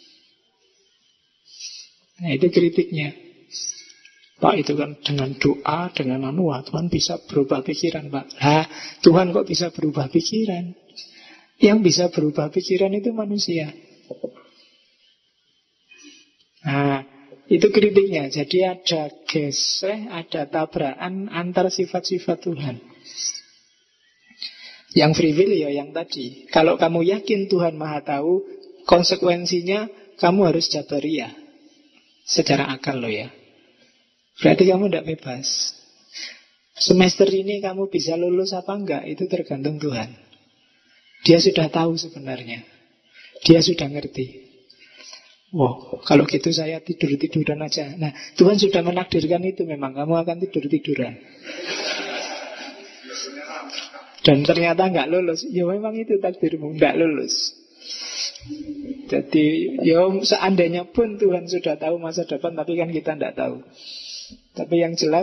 Nah itu kritiknya. Pak, itu kan dengan doa, dengan Tuhan bisa berubah pikiran, Pak. Tuhan kok bisa berubah pikiran? Yang bisa berubah pikiran itu manusia. Nah, itu kritiknya. Jadi ada gesreh, ada tabrakan antar sifat-sifat Tuhan. Yang free will ya yang tadi. Kalau kamu yakin Tuhan Maha Tahu, konsekuensinya kamu harus jabariyah. Secara akal loh ya. Berarti kamu tidak bebas. Semester ini kamu bisa lulus apa enggak, itu tergantung Tuhan. Dia sudah tahu sebenarnya. Dia sudah ngerti. Wow, kalau gitu saya tidur-tiduran aja. Nah, Tuhan sudah menakdirkan itu memang. Kamu akan tidur-tiduran. Dan ternyata enggak lulus. Ya memang itu takdirmu, enggak lulus. Jadi, ya seandainya pun Tuhan sudah tahu masa depan, tapi kan kita enggak tahu. Tapi yang jelas,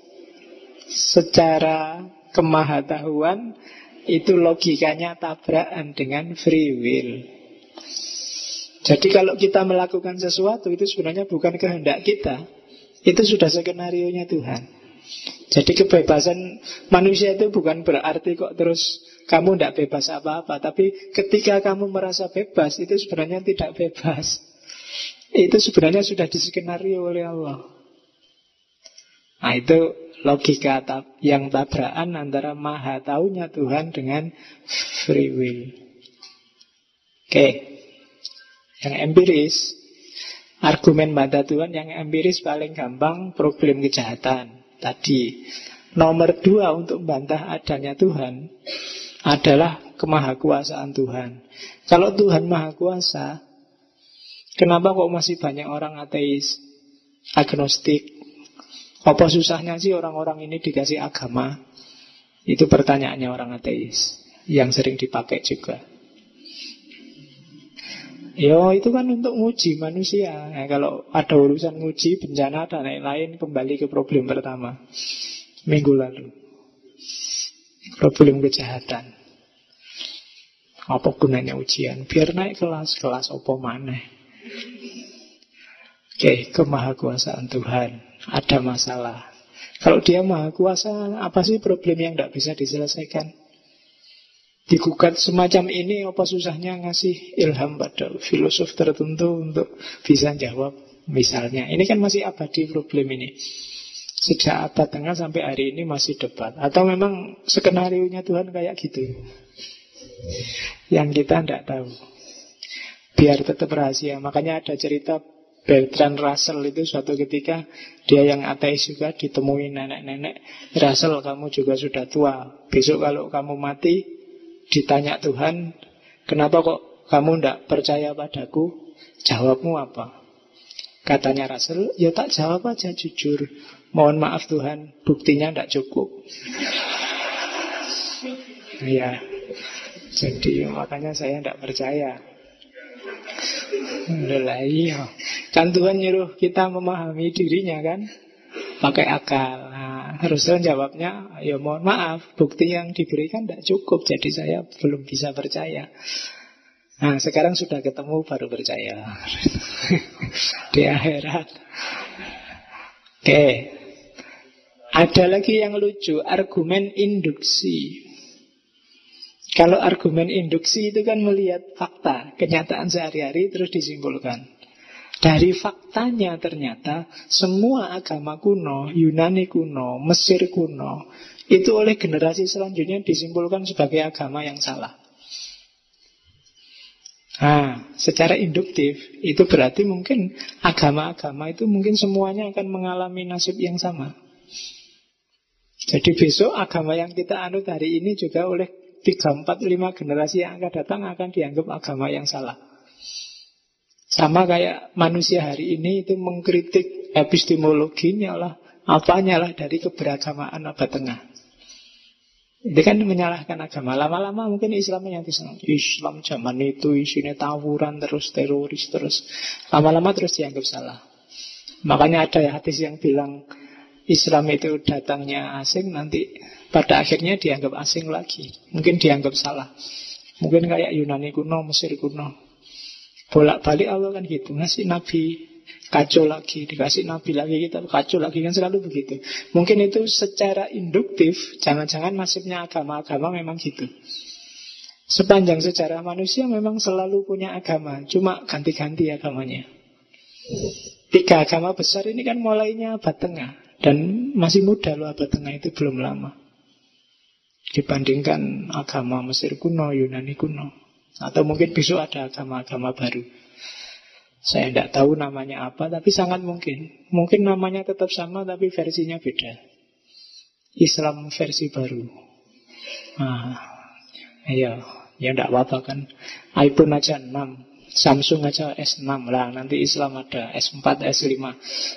secara kemahatauan itu logikanya tabrakan dengan free will. Jadi kalau kita melakukan sesuatu itu sebenarnya bukan kehendak kita. Itu sudah skenarionya Tuhan. Jadi kebebasan manusia itu bukan berarti kok terus kamu tidak bebas apa-apa. Tapi ketika kamu merasa bebas, itu sebenarnya tidak bebas. Itu sebenarnya sudah diskenario oleh Allah. Nah itu logika yang tabrakan antara maha taunya Tuhan dengan free will. Oke. Yang empiris, argumen bantah Tuhan yang empiris paling gampang problem kejahatan. Tadi nomor 2 untuk membantah adanya Tuhan adalah kemahakuasaan Tuhan. Kalau Tuhan maha kuasa, kenapa kok masih banyak orang ateis, agnostik? Apa susahnya sih orang-orang ini dikasih agama? Itu pertanyaannya orang ateis yang sering dipakai juga. Yo, itu kan untuk nguji manusia. Nah, kalau ada urusan nguji, bencana dan lain-lain, kembali ke problem pertama minggu lalu. Problem kejahatan. Apa gunanya ujian? Biar naik kelas apa maneh. Oke, kemahakuasaan Tuhan. Ada masalah. Kalau dia maha kuasa, apa sih problem yang tidak bisa diselesaikan? Digugat semacam ini, apa susahnya ngasih ilham pada filosof tertentu untuk bisa jawab? Misalnya, ini kan masih abadi problem ini. Sejak abad tengah sampai hari ini masih debat. Atau memang skenarionya Tuhan kayak gitu, yang kita tidak tahu. Biar tetap rahasia. Makanya ada cerita Bertrand Russell itu suatu ketika, dia yang ateis juga, ditemui nenek-nenek. Russell, kamu juga sudah tua. Besok kalau kamu mati, ditanya Tuhan, kenapa kok kamu tidak percaya padaku? Jawabmu apa? Katanya Russell, ya tak jawab aja jujur. Mohon maaf Tuhan, buktinya tidak cukup. Ya, jadi makanya saya tidak percaya. Udah iya. Kan Tuhan nyuruh kita memahami dirinya kan, pakai akal. Nah, harusnya jawabnya, ya mohon maaf, bukti yang diberikan tidak cukup, jadi saya belum bisa percaya. Nah sekarang sudah ketemu baru percaya. Di akhirat. Oke. Ada lagi yang lucu, argumen induksi. Kalau argumen induksi itu kan melihat fakta, kenyataan sehari-hari terus disimpulkan. Dari faktanya ternyata semua agama kuno, Yunani kuno, Mesir kuno, itu oleh generasi selanjutnya disimpulkan sebagai agama yang salah. Nah, secara induktif itu berarti mungkin agama-agama itu mungkin semuanya akan mengalami nasib yang sama. Jadi besok agama yang kita anut hari ini juga oleh 3, 4, 5 generasi yang akan datang akan dianggap agama yang salah. Sama kayak manusia hari ini itu mengkritik epistemologinya lah, apanya lah dari keberagamaan abad tengah. Itu kan menyalahkan agama. Lama-lama mungkin Islamnya nanti Islam zaman itu isinya tawuran terus, teroris terus. Lama-lama terus dianggap salah. Makanya ada hadis yang bilang Islam itu datangnya asing, nanti pada akhirnya dianggap asing lagi. Mungkin dianggap salah. Mungkin kayak Yunani kuno, Mesir kuno. Bolak-balik Allah kan gitu. Ngasih Nabi, kacau lagi. Dikasih Nabi lagi, kita kacau lagi. Kan selalu begitu. Mungkin itu secara induktif, jangan-jangan nasibnya agama-agama memang gitu. Sepanjang sejarah manusia memang selalu punya agama. Cuma ganti-ganti agamanya. 3 agama besar ini kan mulainya abad tengah. Dan masih muda loh abad tengah itu, belum lama dibandingkan agama Mesir kuno, Yunani kuno. Atau mungkin besok ada agama-agama baru. Saya tidak tahu namanya apa, tapi sangat mungkin. Mungkin namanya tetap sama, tapi versinya beda. Islam versi baru. Nah, ayo, ya enggak apa-apa kan. iPhone aja 6, Samsung aja S6 lah, nanti Islam ada S4, S5.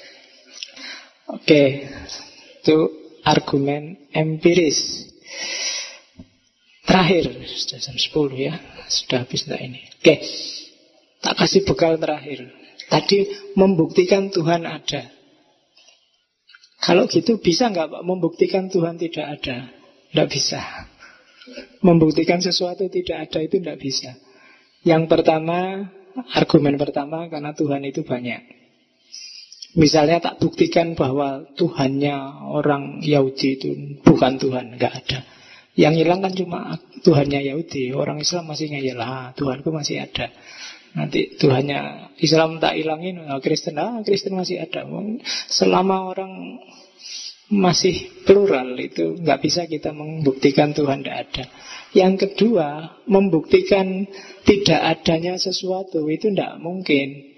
Oke, itu argumen empiris. Terakhir, sudah jam 10 ya, sudah habis enggak ini. Oke, tak kasih bekal terakhir. Tadi membuktikan Tuhan ada. Kalau gitu bisa nggak Pak membuktikan Tuhan tidak ada? Tidak bisa. Membuktikan sesuatu tidak ada itu tidak bisa. Yang pertama, argumen pertama, karena Tuhan itu banyak. Misalnya tak buktikan bahwa Tuhannya orang Yahudi itu bukan Tuhan, nggak ada. Yang hilang kan cuma Tuhannya Yahudi. Orang Islam masih ngeyel, Tuhanku masih ada. Nanti Tuhannya Islam tak hilangin, Kristen masih ada. Selama orang masih plural itu nggak bisa kita membuktikan Tuhan tidak ada. Yang kedua, membuktikan tidak adanya sesuatu itu tidak mungkin.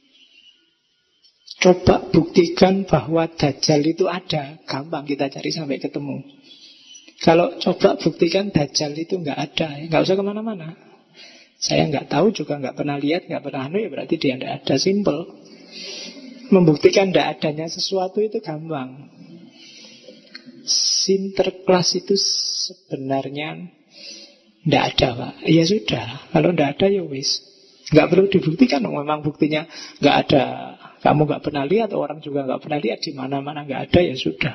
Coba buktikan bahwa Dajjal itu ada, gampang kita cari sampai ketemu. Kalau coba buktikan Dajjal itu nggak ada, nggak usah kemana-mana. Saya nggak tahu juga, nggak pernah lihat, nggak pernah ya berarti dia nggak ada, simple. Membuktikan tidak adanya sesuatu itu gampang. Sinterklas itu sebenarnya tidak ada Pak. Ya sudah, kalau tidak ada ya wis, nggak perlu dibuktikan. Memang buktinya nggak ada, kamu nggak pernah lihat, orang juga nggak pernah lihat, di mana-mana nggak ada, ya sudah.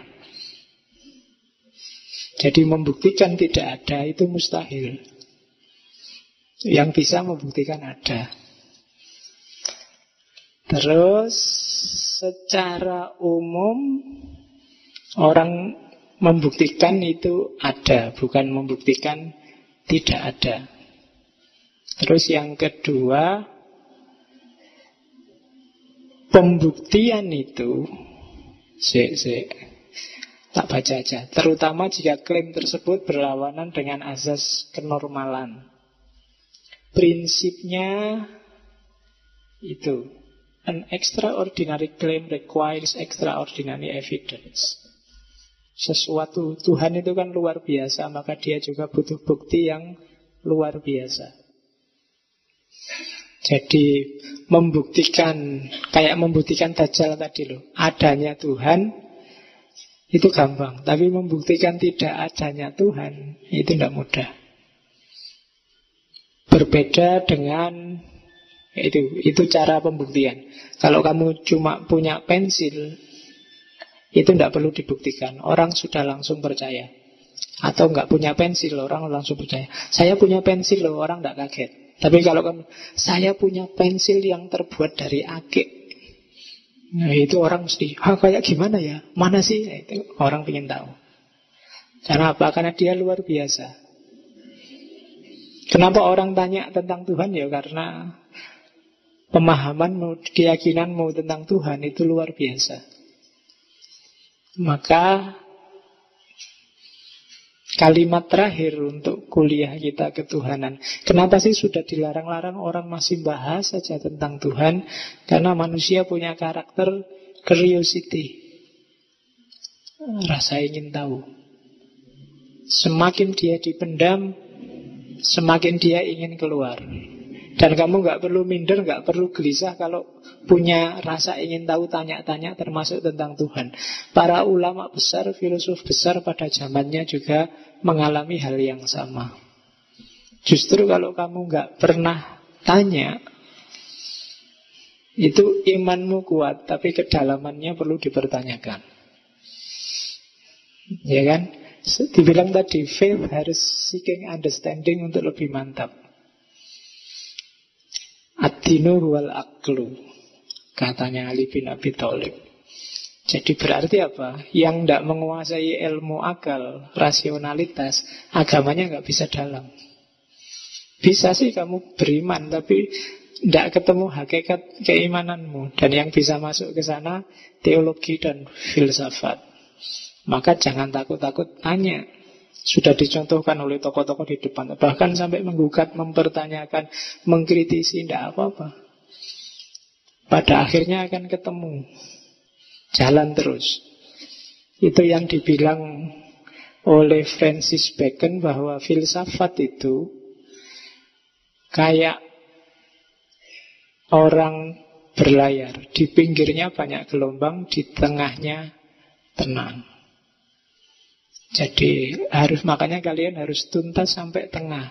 Jadi membuktikan tidak ada itu mustahil. Yang bisa membuktikan ada. Terus secara umum orang membuktikan itu ada, bukan membuktikan tidak ada. Terus yang kedua, pembuktian itu tak baca aja. Terutama jika klaim tersebut berlawanan dengan azas kenormalan. Prinsipnya itu, an extraordinary claim requires extraordinary evidence. Sesuatu, Tuhan itu kan luar biasa, maka dia juga butuh bukti yang luar biasa. Jadi membuktikan, kayak membuktikan Dajjal tadi loh, adanya Tuhan itu gampang. Tapi membuktikan tidak adanya Tuhan itu tidak mudah. Berbeda dengan itu cara pembuktian. Kalau kamu cuma punya pensil, itu tidak perlu dibuktikan. Orang sudah langsung percaya. Atau nggak punya pensil, orang langsung percaya. Saya punya pensil loh, orang tidak kaget. Tapi kalau kamu, saya punya pensil yang terbuat dari akik, nah itu orang mesti, kayak gimana ya? Mana sih? Nah, itu orang ingin tahu. Karena apa? Karena dia luar biasa. Kenapa orang tanya tentang Tuhan? Ya karena pemahamanmu, keyakinanmu tentang Tuhan itu luar biasa. Maka kalimat terakhir untuk kuliah kita ketuhanan. Kenapa sih sudah dilarang-larang orang masih bahas saja tentang Tuhan? Karena manusia punya karakter curiosity, rasa ingin tahu. Semakin dia dipendam, semakin dia ingin keluar. Dan kamu nggak perlu minder, nggak perlu gelisah kalau punya rasa ingin tahu, tanya-tanya termasuk tentang Tuhan. Para ulama besar, filosof besar pada zamannya juga mengalami hal yang sama. Justru kalau kamu nggak pernah tanya, itu imanmu kuat, tapi kedalamannya perlu dipertanyakan. Ya kan? Dibilang tadi, faith harus seeking understanding untuk lebih mantap. Ad-dinu wal aqlu, katanya Ali bin Abi Thalib. Jadi berarti apa? Yang tidak menguasai ilmu akal, rasionalitas, agamanya nggak bisa dalam. Bisa sih kamu beriman, tapi tidak ketemu hakikat keimananmu. Dan yang bisa masuk ke sana teologi dan filsafat. Maka jangan takut-takut tanya. Sudah dicontohkan oleh tokoh-tokoh di depan. Bahkan sampai menggugat, mempertanyakan, mengkritisi, tidak apa-apa. Pada akhirnya akan ketemu. Jalan terus. Itu yang dibilang oleh Francis Bacon bahwa filsafat itu kayak orang berlayar. Di pinggirnya banyak gelombang, di tengahnya tenang. Jadi makanya kalian harus tuntas sampai tengah.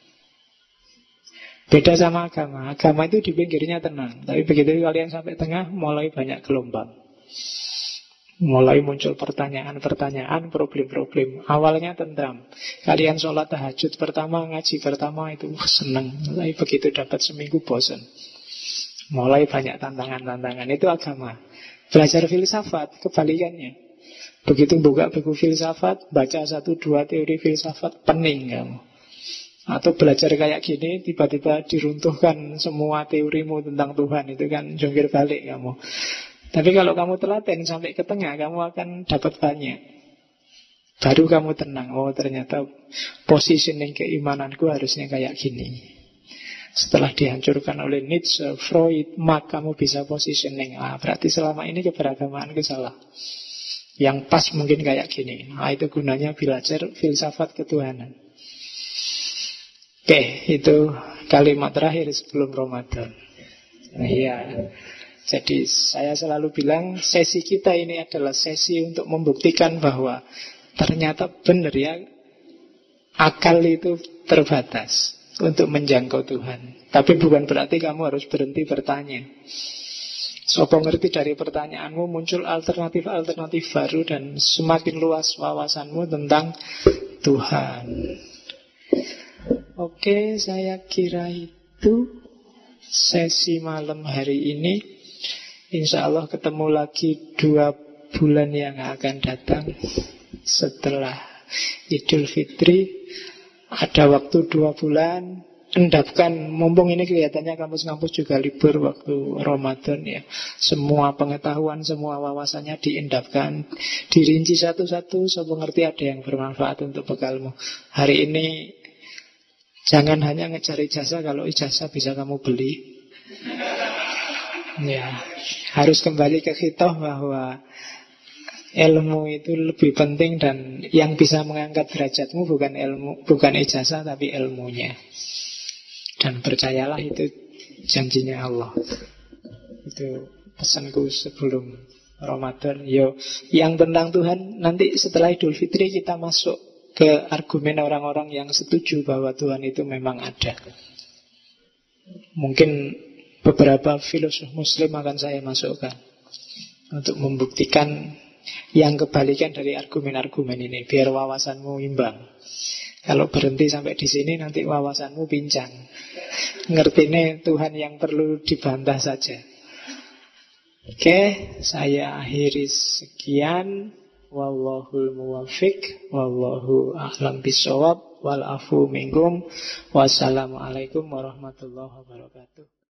Beda sama agama. Agama itu di pinggirnya tenang, tapi begitu kalian sampai tengah, mulai banyak gelombang. Mulai muncul pertanyaan-pertanyaan, problem-problem. Awalnya tentram. Kalian sholat tahajud pertama, ngaji pertama itu seneng. Tapi begitu dapat seminggu bosan. Mulai banyak tantangan-tantangan. Itu agama. Belajar filsafat, kebalikannya. Begitu buka buku filsafat, baca 1-2 teori filsafat, pening kamu. Atau belajar kayak gini, tiba-tiba diruntuhkan semua teorimu tentang Tuhan. Itu kan jungkir balik kamu. Tapi kalau kamu telaten sampai ke tengah, kamu akan dapat banyak. Baru kamu tenang. Oh, ternyata positioning keimananku harusnya kayak gini. Setelah dihancurkan oleh Nietzsche, Freud, Marx, kamu bisa positioning. Berarti selama ini keberagamanku salah. Yang pas mungkin kayak gini. Itu gunanya belajar filsafat ketuhanan. Oke, itu kalimat terakhir sebelum Ramadan. Iya. Jadi saya selalu bilang sesi kita ini adalah sesi untuk membuktikan bahwa ternyata benar ya, akal itu terbatas untuk menjangkau Tuhan. Tapi bukan berarti kamu harus berhenti bertanya. Sopo ngerti dari pertanyaanmu muncul alternatif-alternatif baru dan semakin luas wawasanmu tentang Tuhan. Oke, saya kira itu sesi malam hari ini. Insya Allah ketemu lagi 2 bulan yang akan datang setelah Idul Fitri. Ada waktu 2 bulan. Endapkan, mumpung ini kelihatannya kampus-kampus juga libur waktu Ramadan ya. Semua pengetahuan, semua wawasannya diendapkan, dirinci satu-satu, so mengerti ada yang bermanfaat untuk bekalmu. Hari ini jangan hanya ngejar ijazah, kalau ijazah bisa kamu beli. Ya, harus kembali ke khitoh bahwa ilmu itu lebih penting dan yang bisa mengangkat derajatmu bukan ilmu, bukan ijazah tapi ilmunya. Dan percayalah itu janjinya Allah. Itu pesanku sebelum Ramadan. Yang tentang Tuhan nanti setelah Idul Fitri kita masuk ke argumen orang-orang yang setuju bahwa Tuhan itu memang ada. Mungkin beberapa filosof Muslim akan saya masukkan untuk membuktikan yang kebalikan dari argumen-argumen ini, biar wawasanmu imbang. Kalau berhenti sampai di sini nanti wawasanmu pincang. Ngertine Tuhan yang perlu dibantah saja. Oke, saya akhiri sekian. Wallahul muwaffiq, wallahu a'lam bishawab, wal afu minkum. Wassalamualaikum warahmatullahi wabarakatuh.